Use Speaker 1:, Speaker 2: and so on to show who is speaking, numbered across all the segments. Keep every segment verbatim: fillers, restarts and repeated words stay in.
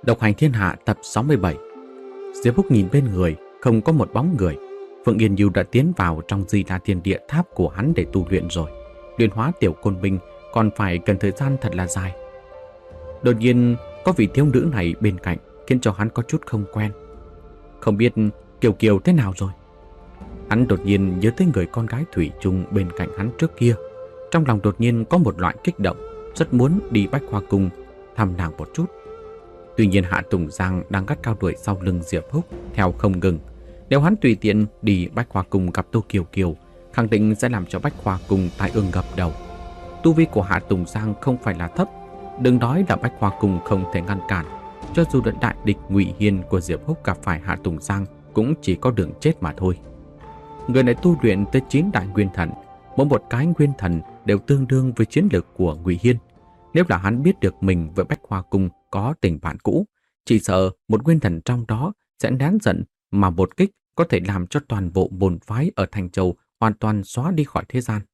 Speaker 1: Độc hành thiên hạ tập sáu mươi bảy. Diệp Húc nhìn bên người, không có một bóng người. Phượng Yên Nhu đã tiến vào trong Di La Thiên Địa Tháp của hắn để tu luyện rồi. Luyện hóa tiểu côn binh còn phải cần thời gian thật là dài. Đột nhiên có vị thiếu nữ này bên cạnh khiến cho hắn có chút không quen. Không biết Kiều Kiều thế nào rồi. Hắn đột nhiên nhớ tới người con gái thủy chung bên cạnh hắn trước kia. Trong lòng đột nhiên có một loại kích động, rất muốn đi Bách Hoa Cung thăm nàng một chút. Tuy nhiên Hạ Tùng Giang đang gắt cao đuổi sau lưng Diệp Húc theo không ngừng. Nếu hắn tùy tiện đi Bách Hoa Cung gặp Tô Kiều Kiều, khẳng định sẽ làm cho Bách Hoa Cung tai ương ngập đầu. Tu vi của Hạ Tùng Giang không phải là thấp, đừng nói là Bách Hoa Cung không thể ngăn cản. Cho dù đợt đại địch Ngụy Hiên của Diệp Húc gặp phải Hạ Tùng Giang cũng chỉ có đường chết mà thôi. Người này tu luyện tới chín đại nguyên thần, mỗi một cái nguyên thần đều tương đương với chiến lược của Ngụy Hiên. Nếu là hắn biết được mình với Bách Hoa Cung có tình bạn cũ, chỉ sợ một nguyên thần trong đó sẽ nén giận mà một kích có thể làm cho toàn bộ môn phái ở Thành Châu hoàn toàn xóa đi khỏi thế gian.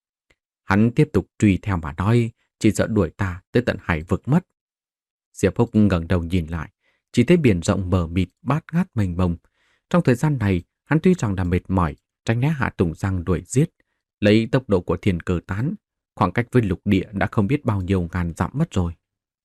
Speaker 1: Hắn tiếp tục truy theo mà nói, chỉ sợ đuổi ta tới tận hải vực mất. Diệp Húc ngẩng đầu nhìn lại, chỉ thấy biển rộng mờ mịt bát ngát mênh mông. Trong thời gian này, hắn tuy rằng là mệt mỏi, tránh né Hạ Tùng Giang đuổi giết, lấy tốc độ của thiên cơ tán, khoảng cách với lục địa đã không biết bao nhiêu ngàn dặm mất rồi.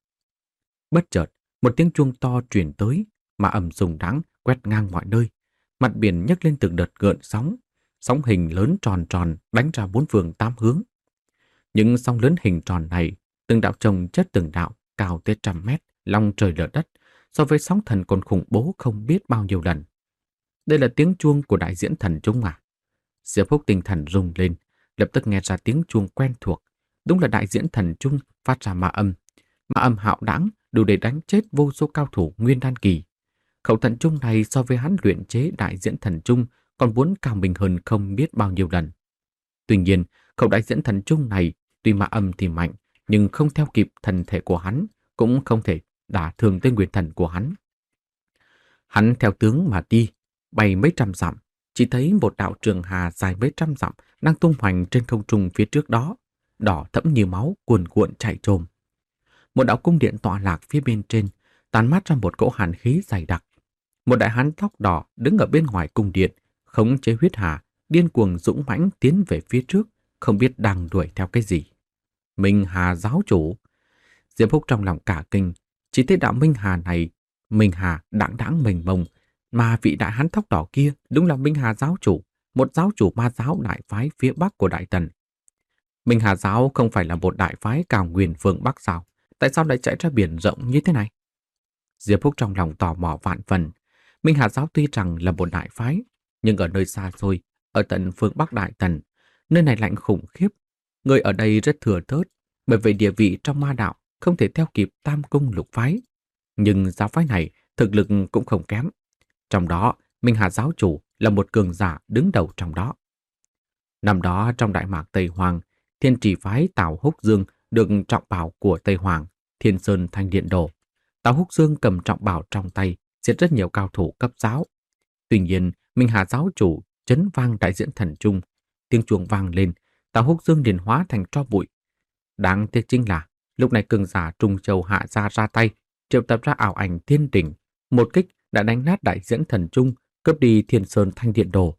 Speaker 1: Bất chợt, một tiếng chuông to truyền tới, mà ầm rùng đáng quét ngang mọi nơi. Mặt biển nhấc lên từng đợt gợn sóng, sóng hình lớn tròn tròn đánh ra bốn phương tám hướng. Những sóng lớn hình tròn này, từng đạo chồng chất từng đạo, cao tới trăm mét, long trời lở đất, so với sóng thần còn khủng bố không biết bao nhiêu lần. Đây là tiếng chuông của đại diễn thần trung à? Diệp Húc tinh thần rung lên, lập tức nghe ra tiếng chuông quen thuộc. Đúng là đại diễn thần trung phát ra ma âm. Ma âm hạo đãng đủ để đánh chết vô số cao thủ nguyên đan kỳ. Khẩu thần trung này so với hắn luyện chế đại diễn thần trung còn muốn cao mình hơn không biết bao nhiêu lần. Tuy nhiên, khẩu đại diễn thần trung này tuy ma âm thì mạnh, nhưng không theo kịp thần thể của hắn, cũng không thể đả thương tới nguyên thần của hắn. Hắn theo tướng mà đi, bay mấy trăm dặm, chỉ thấy một đạo trường hà dài mấy trăm dặm đang tung hoành trên không trung phía trước đó, đỏ thẫm như máu cuồn cuộn chạy trồm. Một đạo cung điện tọa lạc phía bên trên, tàn mát ra một cỗ hàn khí dày đặc. Một đại hán tóc đỏ đứng ở bên ngoài cung điện, khống chế huyết hà, điên cuồng dũng mãnh tiến về phía trước, không biết đang đuổi theo cái gì. Minh Hà giáo chủ. Diệp Húc trong lòng cả kinh, chỉ thấy đạo Minh Hà này, Minh Hà đãng đãng mênh mông, mà vị đại hán tóc đỏ kia đúng là Minh Hà giáo chủ, một giáo chủ ma giáo đại phái phía bắc của Đại Tần. Minh Hà giáo không phải là một đại phái cao nguyên phương Bắc sao? Tại sao lại chạy ra biển rộng như thế này? Diệp Húc trong lòng tò mò vạn phần. Minh Hà giáo tuy rằng là một đại phái, nhưng ở nơi xa xôi, ở tận phương Bắc Đại Tần, nơi này lạnh khủng khiếp. Người ở đây rất thừa thớt, bởi vì địa vị trong ma đạo không thể theo kịp Tam Cung lục phái. Nhưng giáo phái này thực lực cũng không kém. Trong đó, Minh Hà giáo chủ là một cường giả đứng đầu trong đó. Năm đó trong Đại Mạc Tây Hoàng, Thiên Trì phái Tào Húc Dương được trọng bảo của Tây Hoàng, Thiên Sơn Thanh Điện Đồ. Tào Húc Dương cầm trọng bảo trong tay, giết rất nhiều cao thủ cấp giáo. Tuy nhiên, Minh Hà giáo chủ chấn vang đại diễn thần trung, tiếng chuông vang lên, Tào Húc Dương liền hóa thành tro bụi. Đáng tiếc chính là lúc này cường giả Trung Châu hạ ra ra tay, triệu tập ra ảo ảnh thiên đỉnh, một kích đã đánh nát đại diễn thần trung, cướp đi Thiên Sơn Thanh Điện Đồ.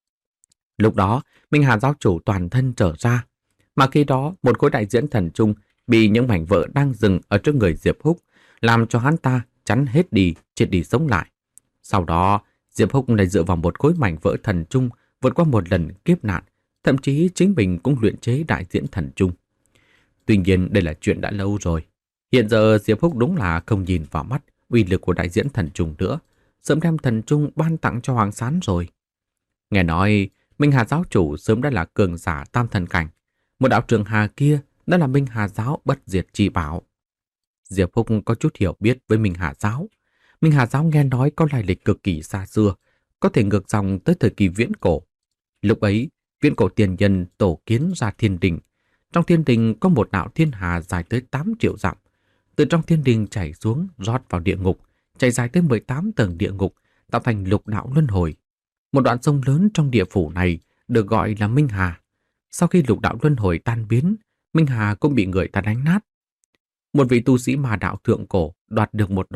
Speaker 1: Lúc đó, Minh Hà giáo chủ toàn thân trở ra, mà khi đó một khối đại diễn thần trung bị những mảnh vỡ đang dừng ở trước người Diệp Húc, làm cho hắn ta chắn hết đi, chết đi sống lại. Sau đó, Diệp Húc lại dựa vào một khối mảnh vỡ thần trung vượt qua một lần kiếp nạn, thậm chí chính mình cũng luyện chế đại diễn thần trung. Tuy nhiên đây là chuyện đã lâu rồi. Hiện giờ Diệp Húc đúng là không nhìn vào mắt uy lực của đại diễn thần trung nữa, sớm đem thần trung ban tặng cho Hoàng Sán rồi. Nghe nói Minh Hà giáo chủ sớm đã là cường giả tam thần cảnh, một đạo trường hà kia đó là Minh Hà giáo bất diệt chi bảo. Diệp Húc có chút hiểu biết với Minh Hà giáo. Minh Hà giáo nghe nói có lai lịch cực kỳ xa xưa, có thể ngược dòng tới thời kỳ viễn cổ. Lúc ấy, viễn cổ tiền nhân tổ kiến ra thiên đình. Trong thiên đình có một đạo thiên hà dài tới tám triệu dặm. Từ trong thiên đình chảy xuống rót vào địa ngục, chảy dài tới mười tám tầng địa ngục, tạo thành lục đạo luân hồi. Một đoạn sông lớn trong địa phủ này được gọi là Minh Hà. Sau khi lục đạo luân hồi tan biến, Minh Hà cũng bị người ta đánh nát. Một vị tu sĩ ma đạo thượng cổ đoạt được một đoạn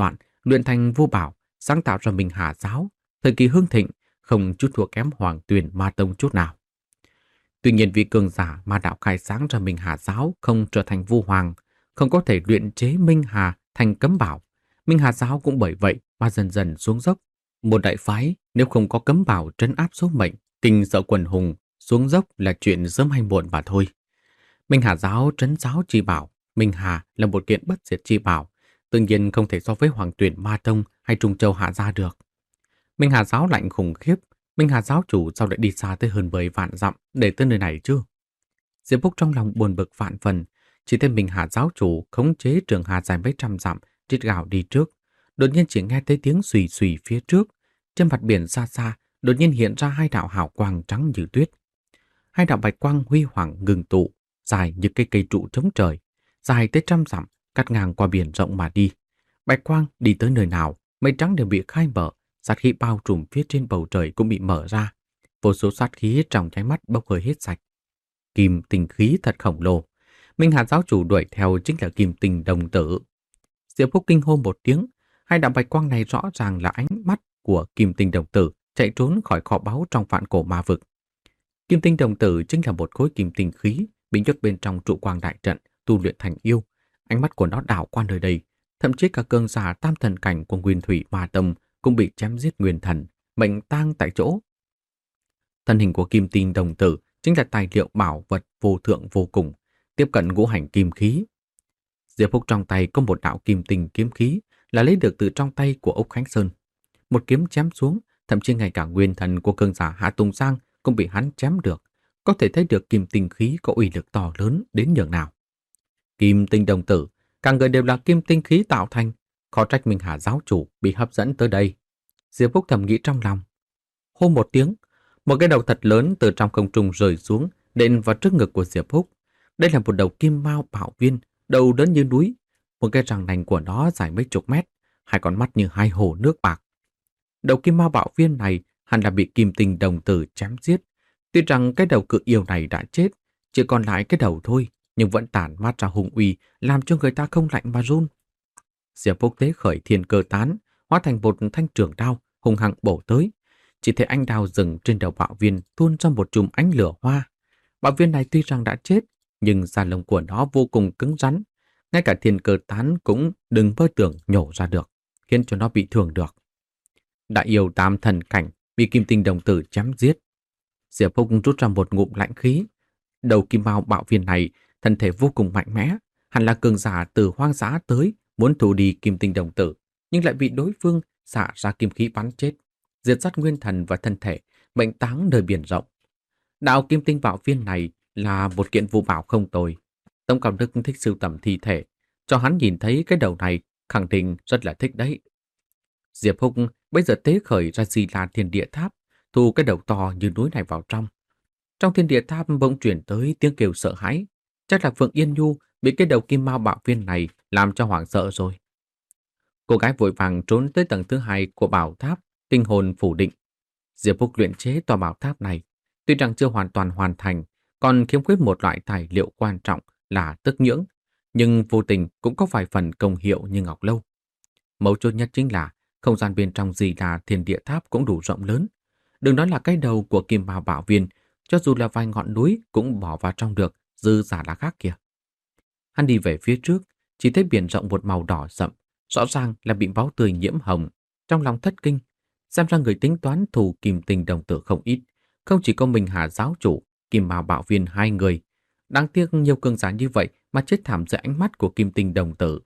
Speaker 1: luyện thành vô bảo, sáng tạo ra Minh Hà giáo, thời kỳ hưng thịnh, không chút thua kém Hoàng Tuyền Ma Tông chút nào. Tuy nhiên vị cường giả ma đạo khai sáng ra Minh Hà giáo không trở thành vu hoàng, không có thể luyện chế Minh Hà thành cấm bảo. Minh Hà giáo cũng bởi vậy mà dần dần xuống dốc. Một đại phái nếu không có cấm bảo trấn áp số mệnh, kinh sợ quần hùng, xuống dốc là chuyện sớm hay muộn mà thôi. Minh Hà giáo trấn giáo chi bảo, Minh Hà là một kiện bất diệt chi bảo, tự nhiên không thể so với Hoàng Tuyển Ma Tông hay Trung Châu Hạ Gia được. Minh Hà giáo lạnh khủng khiếp, Minh Hà giáo chủ sao lại đi xa tới hơn mười vạn dặm để tới nơi này chứ? Diệp Phúc trong lòng buồn bực vạn phần, chỉ thấy Minh Hà giáo chủ khống chế trường hà dài mấy trăm dặm, rít gào đi trước. Đột nhiên chỉ nghe thấy tiếng xùy xùy phía trước, trên mặt biển xa xa, đột nhiên hiện ra hai đạo hào quang trắng như tuyết. Hai đạo bạch quang huy hoàng ngừng tụ, dài như cây cây trụ trống trời, dài tới trăm dặm, cắt ngang qua biển rộng mà đi. Bạch quang đi tới nơi nào, mây trắng đều bị khai mở, sát khí bao trùm phía trên bầu trời cũng bị mở ra. Vô số sát khí trong nháy mắt bốc hơi hết sạch. Kim tinh khí thật khổng lồ. Minh Hà giáo chủ đuổi theo chính là kim tinh đồng tử. Diệp Phúc kinh hô một tiếng, hai đạo bạch quang này rõ ràng là ánh mắt của kim tinh đồng tử chạy trốn khỏi kho báu trong vạn cổ ma vực. Kim tinh đồng tử chính là một khối kim tinh khí bị nhốt bên trong trụ quang đại trận tu luyện thành yêu. Ánh mắt của nó đảo qua nơi đây, thậm chí cả cường giả tam thần cảnh của Nguyên Thủy Ma Tông cũng bị chém giết nguyên thần, mệnh tang tại chỗ. Thân hình của kim tinh đồng tử chính là tài liệu bảo vật vô thượng vô cùng, tiếp cận ngũ hành kim khí. Diệp Phúc trong tay có một đạo kim tinh kiếm khí là lấy được từ trong tay của Úc Khánh Sơn. Một kiếm chém xuống, thậm chí ngay cả nguyên thần của cường giả Hạ Tùng Giang cũng bị hắn chém được, có thể thấy được kim tinh khí có uy lực to lớn đến nhường nào. Kim tinh đồng tử, cả người đều là kim tinh khí tạo thành, khó trách Minh Hà giáo chủ bị hấp dẫn tới đây. Diệp Phúc thầm nghĩ trong lòng. Hô một tiếng, một cái đầu thật lớn từ trong không trung rơi xuống, đệm vào trước ngực của Diệp Phúc. Đây là một đầu kim mao bảo viên, đầu lớn như núi, một cái răng nanh của nó dài mấy chục mét, hai con mắt như hai hồ nước bạc. Đầu kim mao bảo viên này hẳn là bị kim tinh đồng tử chém giết. Tuy rằng cái đầu cự yêu này đã chết, chỉ còn lại cái đầu thôi, nhưng vẫn tản mát ra hung uy, làm cho người ta không lạnh mà run. Diệp Phúc tế khởi thiên cơ tán, hóa thành một thanh trường đao, hung hăng bổ tới. Chỉ thấy anh đao dừng trên đầu bạo viên tuôn ra một chùm ánh lửa hoa. Bạo viên này tuy rằng đã chết, nhưng da lông của nó vô cùng cứng rắn. Ngay cả thiên cơ tán cũng đừng mơ tưởng nhổ ra được, khiến cho nó bị thương được. Đại yêu tam thần cảnh bị kim tinh đồng tử chém giết. Diệp Phúc rút ra một ngụm lãnh khí. Đầu kim mao bạo viên này thân thể vô cùng mạnh mẽ, hẳn là cường giả từ hoang dã tới muốn thủ đi kim tinh đồng tử, nhưng lại bị đối phương xạ ra kim khí bắn chết, diệt sát nguyên thần và thân thể, mệnh táng nơi biển rộng. Đạo kim tinh bạo viên này là một kiện vũ bảo không tồi. Tống Cao Đức thích sưu tầm thi thể, cho hắn nhìn thấy cái đầu này, khẳng định rất là thích đấy. Diệp Phúc bây giờ tế khởi ra Di La Thiên Địa Tháp, thu cái đầu to như núi này vào trong. Trong thiên địa tháp bỗng chuyển tới tiếng kêu sợ hãi, chắc là Phượng Yên Nhu bị cái đầu kim mao bạo viên này làm cho hoảng sợ rồi. Cô gái vội vàng trốn tới tầng thứ hai của bảo tháp, tinh hồn phủ định. Diệp Phúc luyện chế tòa bảo tháp này, tuy rằng chưa hoàn toàn hoàn thành, còn khiếm khuyết một loại tài liệu quan trọng là tức nhưỡng, nhưng vô tình cũng có vài phần công hiệu như ngọc lâu. Mấu chốt nhất chính là không gian bên trong Di La Thiên Địa Tháp cũng đủ rộng lớn. Đừng nói là cái đầu của kim mao bạo viên, cho dù là vài ngọn núi cũng bỏ vào trong được, dư giả là khác kìa. Hắn đi về phía trước, chỉ thấy biển rộng một màu đỏ sậm, rõ ràng là bị máu tươi nhiễm hồng. Trong lòng thất kinh, xem ra người tính toán thù kim tinh đồng tử không ít, không chỉ có mình Hà giáo chủ, kim mao bạo viên hai người. Đáng tiếc nhiều cường giả như vậy mà chết thảm dưới ánh mắt của kim tinh đồng tử.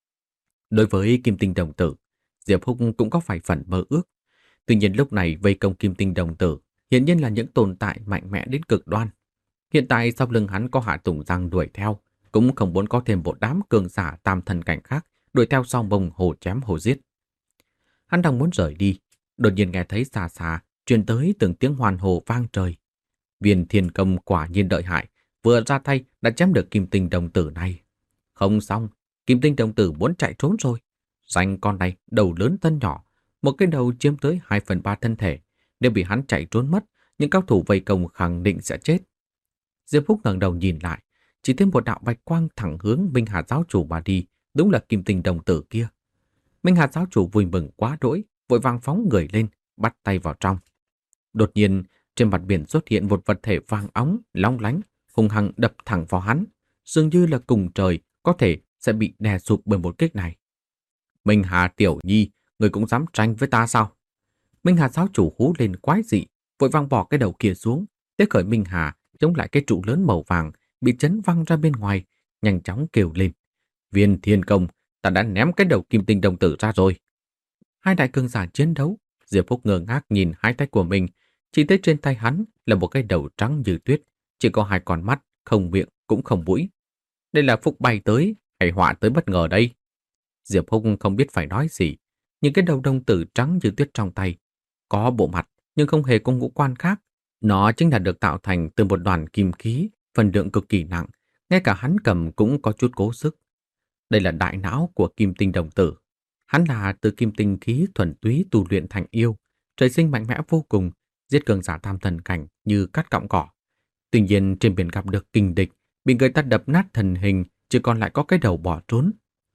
Speaker 1: Đối với kim tinh đồng tử, Diệp Phúc cũng có vài phần mơ ước. Tuy nhiên lúc này vây công kim tinh đồng tử hiển nhiên là những tồn tại mạnh mẽ đến cực đoan. Hiện tại sau lưng hắn có Hạ Tùng Giang đuổi theo, cũng không muốn có thêm một đám cường giả tam thần cảnh khác đuổi theo sau bông hồ chém hồ giết. Hắn đang muốn rời đi, đột nhiên nghe thấy xa xa truyền tới từng tiếng hoan hô vang trời. Viên Thiên Công quả nhiên đợi hại, vừa ra tay đã chém được kim tinh đồng tử này. Không xong, kim tinh đồng tử muốn chạy trốn rồi. Danh con này đầu lớn thân nhỏ, một cái đầu chiếm tới hai phần ba thân thể. Nếu bị hắn chạy trốn mất, những cao thủ vây công khẳng định sẽ chết. Diệp Phúc ngẩng đầu nhìn lại, chỉ thấy một đạo bạch quang thẳng hướng Minh Hà giáo chủ mà đi, đúng là kim tinh đồng tử kia. Minh Hà giáo chủ vui mừng quá đỗi, vội vàng phóng người lên, bắt tay vào trong. Đột nhiên, trên mặt biển xuất hiện một vật thể vàng óng, long lánh, hung hăng đập thẳng vào hắn, dường như là cùng trời có thể sẽ bị đè sụp bởi một kích này. Minh Hà tiểu nhi, người cũng dám tranh với ta sao? Minh Hà giáo chủ hú lên quái dị, vội vàng bỏ cái đầu kia xuống, tế khởi Minh Hà chống lại cái trụ lớn màu vàng bị chấn văng ra bên ngoài, nhanh chóng kêu lên: Viên Thiên Công, ta đã ném cái đầu kim tinh đồng tử ra rồi. Hai đại cường giả chiến đấu, Diệp Phúc ngơ ngác nhìn hai tay của mình, chỉ thấy trên tay hắn là một cái đầu trắng như tuyết, chỉ có hai con mắt, không miệng cũng không mũi. Đây là phúc bay tới hay họa tới bất ngờ đây? Diệp Phúc không biết phải nói gì, nhưng cái đầu đồng tử trắng như tuyết trong tay có bộ mặt nhưng không hề có ngũ quan khác. Nó chính là được tạo thành từ một đoàn kim khí, phần lượng cực kỳ nặng, ngay cả hắn cầm cũng có chút cố sức. Đây là đại não của kim tinh đồng tử. Hắn là từ kim tinh khí thuần túy tu luyện thành yêu, trời sinh mạnh mẽ vô cùng, giết cường giả tam thần cảnh như cắt cọng cỏ. Tuy nhiên trên biển gặp được kình địch, bị người ta đập nát thần hình, chỉ còn lại có cái đầu bỏ trốn.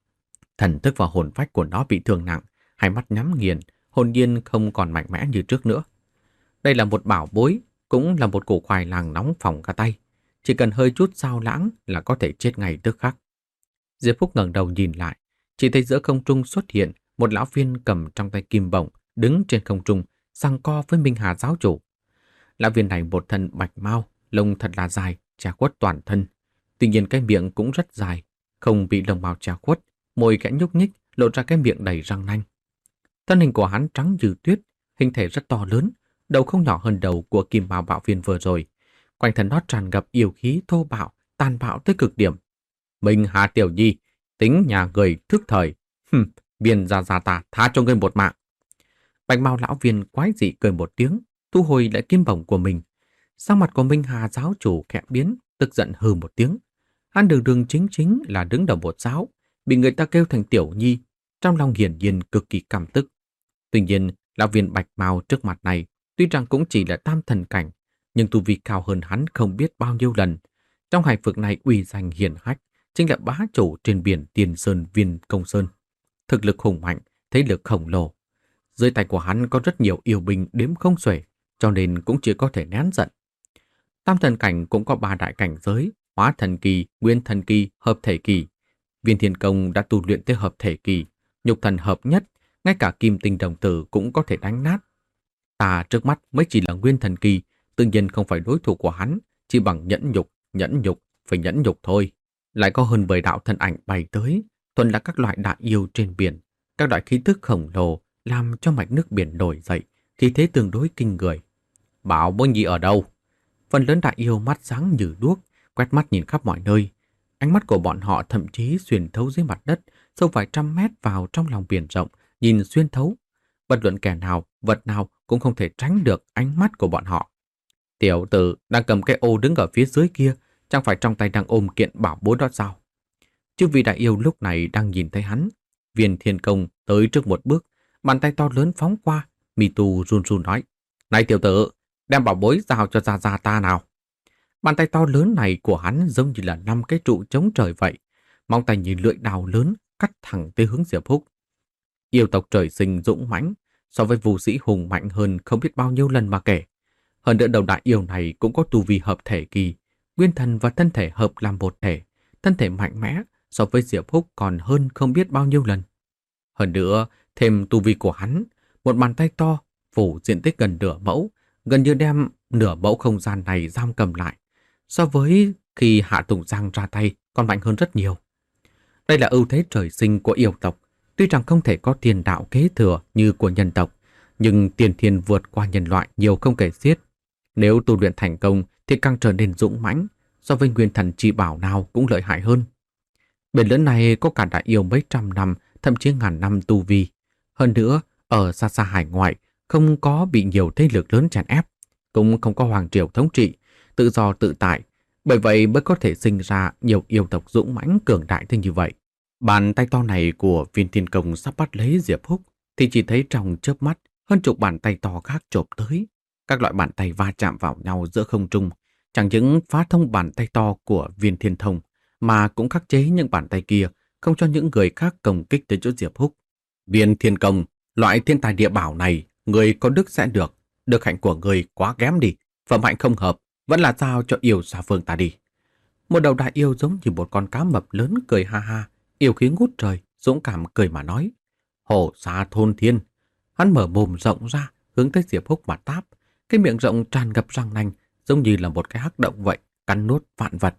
Speaker 1: Thần thức và hồn phách của nó bị thương nặng, hai mắt nhắm nghiền, hồn nhiên không còn mạnh mẽ như trước nữa. Đây là một bảo bối, cũng là một củ khoai lang nóng phỏng cả tay. Chỉ cần hơi chút sao lãng là có thể chết ngay tức khắc. Diệp Phúc ngẩng đầu nhìn lại, chỉ thấy giữa không trung xuất hiện một lão viên cầm trong tay kim bổng, đứng trên không trung, giằng co với Minh Hà giáo chủ. Lão viên này một thân bạch mao, lông thật là dài, che khuất toàn thân. Tuy nhiên cái miệng cũng rất dài, không bị lông mao che khuất, môi khẽ nhúc nhích, lộ ra cái miệng đầy răng nanh. Thân hình của hắn trắng như tuyết, hình thể rất to lớn, đầu không nhỏ hơn đầu của kim mao bạo viên vừa rồi. Quanh thân nó tràn ngập yêu khí thô bạo, tàn bạo tới cực điểm. Minh Hà tiểu nhi, tính nhà người thức thời. Hừm, viên gia gia ta tha cho ngươi một mạng. Bạch mao lão viên quái dị cười một tiếng, thu hồi lại kim bổng của mình. Sắc mặt của Minh Hà giáo chủ khẽ biến, tức giận hừ một tiếng. Hắn đường đường chính chính là đứng đầu một giáo, bị người ta kêu thành tiểu nhi, trong lòng hiển nhiên cực kỳ căm tức. Tuy nhiên, lão viên bạch mao trước mặt này, tuy rằng cũng chỉ là tam thần cảnh, nhưng tu vi cao hơn hắn không biết bao nhiêu lần. Trong hải vực này uy danh hiển hách, chính là bá chủ trên biển Tiền Sơn Viên Công Sơn. Thực lực hùng mạnh, thế lực khổng lồ. Dưới tay của hắn có rất nhiều yêu binh đếm không xuể, cho nên cũng chỉ có thể nén giận. Tam thần cảnh cũng có ba đại cảnh giới: Hóa thần kỳ, Nguyên thần kỳ, Hợp thể kỳ. Viên Thiên Công đã tu luyện tới hợp thể kỳ, nhục thần hợp nhất, ngay cả kim tinh đồng tử cũng có thể đánh nát. Ta trước mắt mới chỉ là Nguyên thần kỳ, tự nhiên không phải đối thủ của hắn, chỉ bằng nhẫn nhục, nhẫn nhục, phải nhẫn nhục thôi. Lại có hơn mười đạo thân ảnh bay tới, thuần là các loại đại yêu trên biển, các loại khí tức khổng lồ làm cho mạch nước biển nổi dậy, khí thế tương đối kinh người. Bảo bối nhi ở đâu? Phần lớn đại yêu mắt sáng như đuốc, quét mắt nhìn khắp mọi nơi. Ánh mắt của bọn họ thậm chí xuyên thấu dưới mặt đất, sâu vài trăm mét vào trong lòng biển rộng, nhìn xuyên thấu. Bất luận kẻ nào, vật nào cũng không thể tránh được ánh mắt của bọn họ. Tiểu tử đang cầm cái ô đứng ở phía dưới kia, chẳng phải trong tay đang ôm kiện bảo bối đó sao? Chứ vị đại yêu lúc này đang nhìn thấy hắn. Viên Thiên Công tới trước một bước, bàn tay to lớn phóng qua, mi tu run run nói: Này tiểu tử, đem bảo bối giao cho gia gia ta nào. Bàn tay to lớn này của hắn giống như là năm cái trụ chống trời vậy, móng tay như lưỡi đào lớn cắt thẳng tới hướng Diệp Phúc. Yêu tộc trời sinh dũng mãnh, so với vũ sĩ hùng mạnh hơn không biết bao nhiêu lần mà kể. Hơn nữa đầu đại yêu này cũng có tu vi hợp thể kỳ, nguyên thần và thân thể hợp làm một thể, thân thể mạnh mẽ, so với Diệp Phúc còn hơn không biết bao nhiêu lần. Hơn nữa, thêm tu vi của hắn, một bàn tay to, phủ diện tích gần nửa mẫu, gần như đem nửa mẫu không gian này giam cầm lại. So với khi Hạ Tùng Giang ra tay còn mạnh hơn rất nhiều. Đây là ưu thế trời sinh của yêu tộc, tuy rằng không thể có tiền đạo kế thừa như của nhân tộc, nhưng tiền thiên vượt qua nhân loại nhiều không kể xiết. Nếu tu luyện thành công thì càng trở nên dũng mãnh, so với nguyên thần chi bảo nào cũng lợi hại hơn. Biển lớn này có cả đại yêu mấy trăm năm, thậm chí ngàn năm tu vi. Hơn nữa, ở xa xa hải ngoại, không có bị nhiều thế lực lớn chèn ép, cũng không có hoàng triều thống trị, tự do tự tại. Bởi vậy mới có thể sinh ra nhiều yêu tộc dũng mãnh cường đại thế như vậy. Bàn tay to này của Viên Thiên Công sắp bắt lấy Diệp Phúc, thì chỉ thấy trong chớp mắt hơn chục bàn tay to khác chộp tới. Các loại bàn tay va chạm vào nhau giữa không trung, chẳng những phá thông bàn tay to của Viên Thiên Thông, mà cũng khắc chế những bàn tay kia, không cho những người khác công kích tới chỗ Diệp Phúc. Viên Thiên Công, loại thiên tài địa bảo này, người có đức sẽ được. Đức hạnh của người quá kém đi, phẩm hạnh không hợp, vẫn là giao cho yêu xà vương ta đi. Một đầu đại yêu giống như một con cá mập lớn cười ha ha, yêu khí ngút trời, dũng cảm cười mà nói. Hổ xà thôn thiên. Hắn mở mồm rộng ra, hướng tới Diệp Húc mà táp. Cái miệng rộng tràn ngập răng nanh, giống như là một cái hắc động vậy, cắn nuốt vạn vật.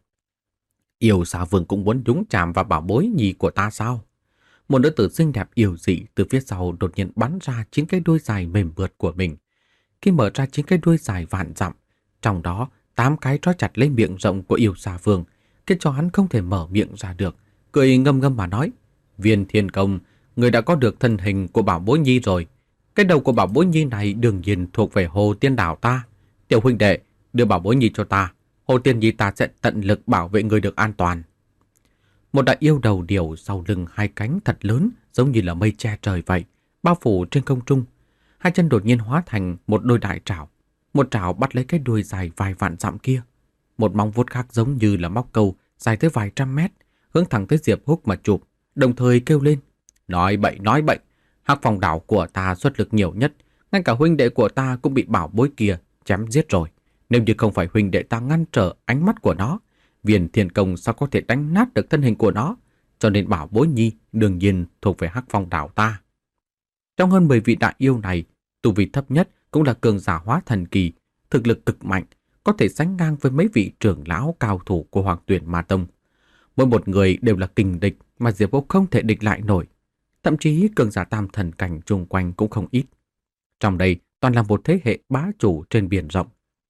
Speaker 1: Yêu xà vương cũng muốn nhúng chạm vào bảo bối nhì của ta sao? Một nữ tử xinh đẹp yêu dị từ phía sau đột nhiên bắn ra chín cái đuôi dài mềm mượt của mình. Khi mở ra chín cái đuôi dài vạn dặm, trong đó tám cái trói chặt lấy miệng rộng của yêu xà vương, khiến cho hắn không thể mở miệng ra được, cười ngâm ngâm mà nói: Viên Thiên Công, người đã có được thân hình của bảo bối nhi rồi. Cái đầu của bảo bối nhi này đương nhiên thuộc về Hồ Tiên Đảo ta. Tiểu huynh đệ, đưa bảo bối nhi cho ta. Hồ Tiên Nhi ta sẽ tận lực bảo vệ người được an toàn. Một đại yêu đầu điểu sau lưng hai cánh thật lớn, giống như là mây che trời vậy, bao phủ trên không trung. Hai chân đột nhiên hóa thành một đôi đại trảo. Một trảo bắt lấy cái đuôi dài vài vạn dặm kia. Một móng vuốt khác giống như là móc câu, dài tới vài trăm mét, hướng thẳng tới Diệp Húc mà chụp, đồng thời kêu lên: Nói bậy, nói bậy, Hắc Phong đảo của ta xuất lực nhiều nhất, ngay cả huynh đệ của ta cũng bị bảo bối kia chém giết rồi. Nếu như không phải huynh đệ ta ngăn trở ánh mắt của nó, Viên Thiên Công sao có thể đánh nát được thân hình của nó, cho nên bảo bối nhi đương nhiên thuộc về Hắc Phong đảo ta. Trong hơn mười vị đại yêu này, tu vi thấp nhất cũng là cường giả hóa thần kỳ, thực lực cực mạnh, có thể sánh ngang với mấy vị trưởng lão cao thủ của Hoàng Tuyển Ma Tông. Mỗi một người đều là kình địch mà Diệp Húc không thể địch lại nổi. Thậm chí cường giả tam thần cảnh chung quanh cũng không ít. Trong đây toàn là một thế hệ bá chủ trên biển rộng.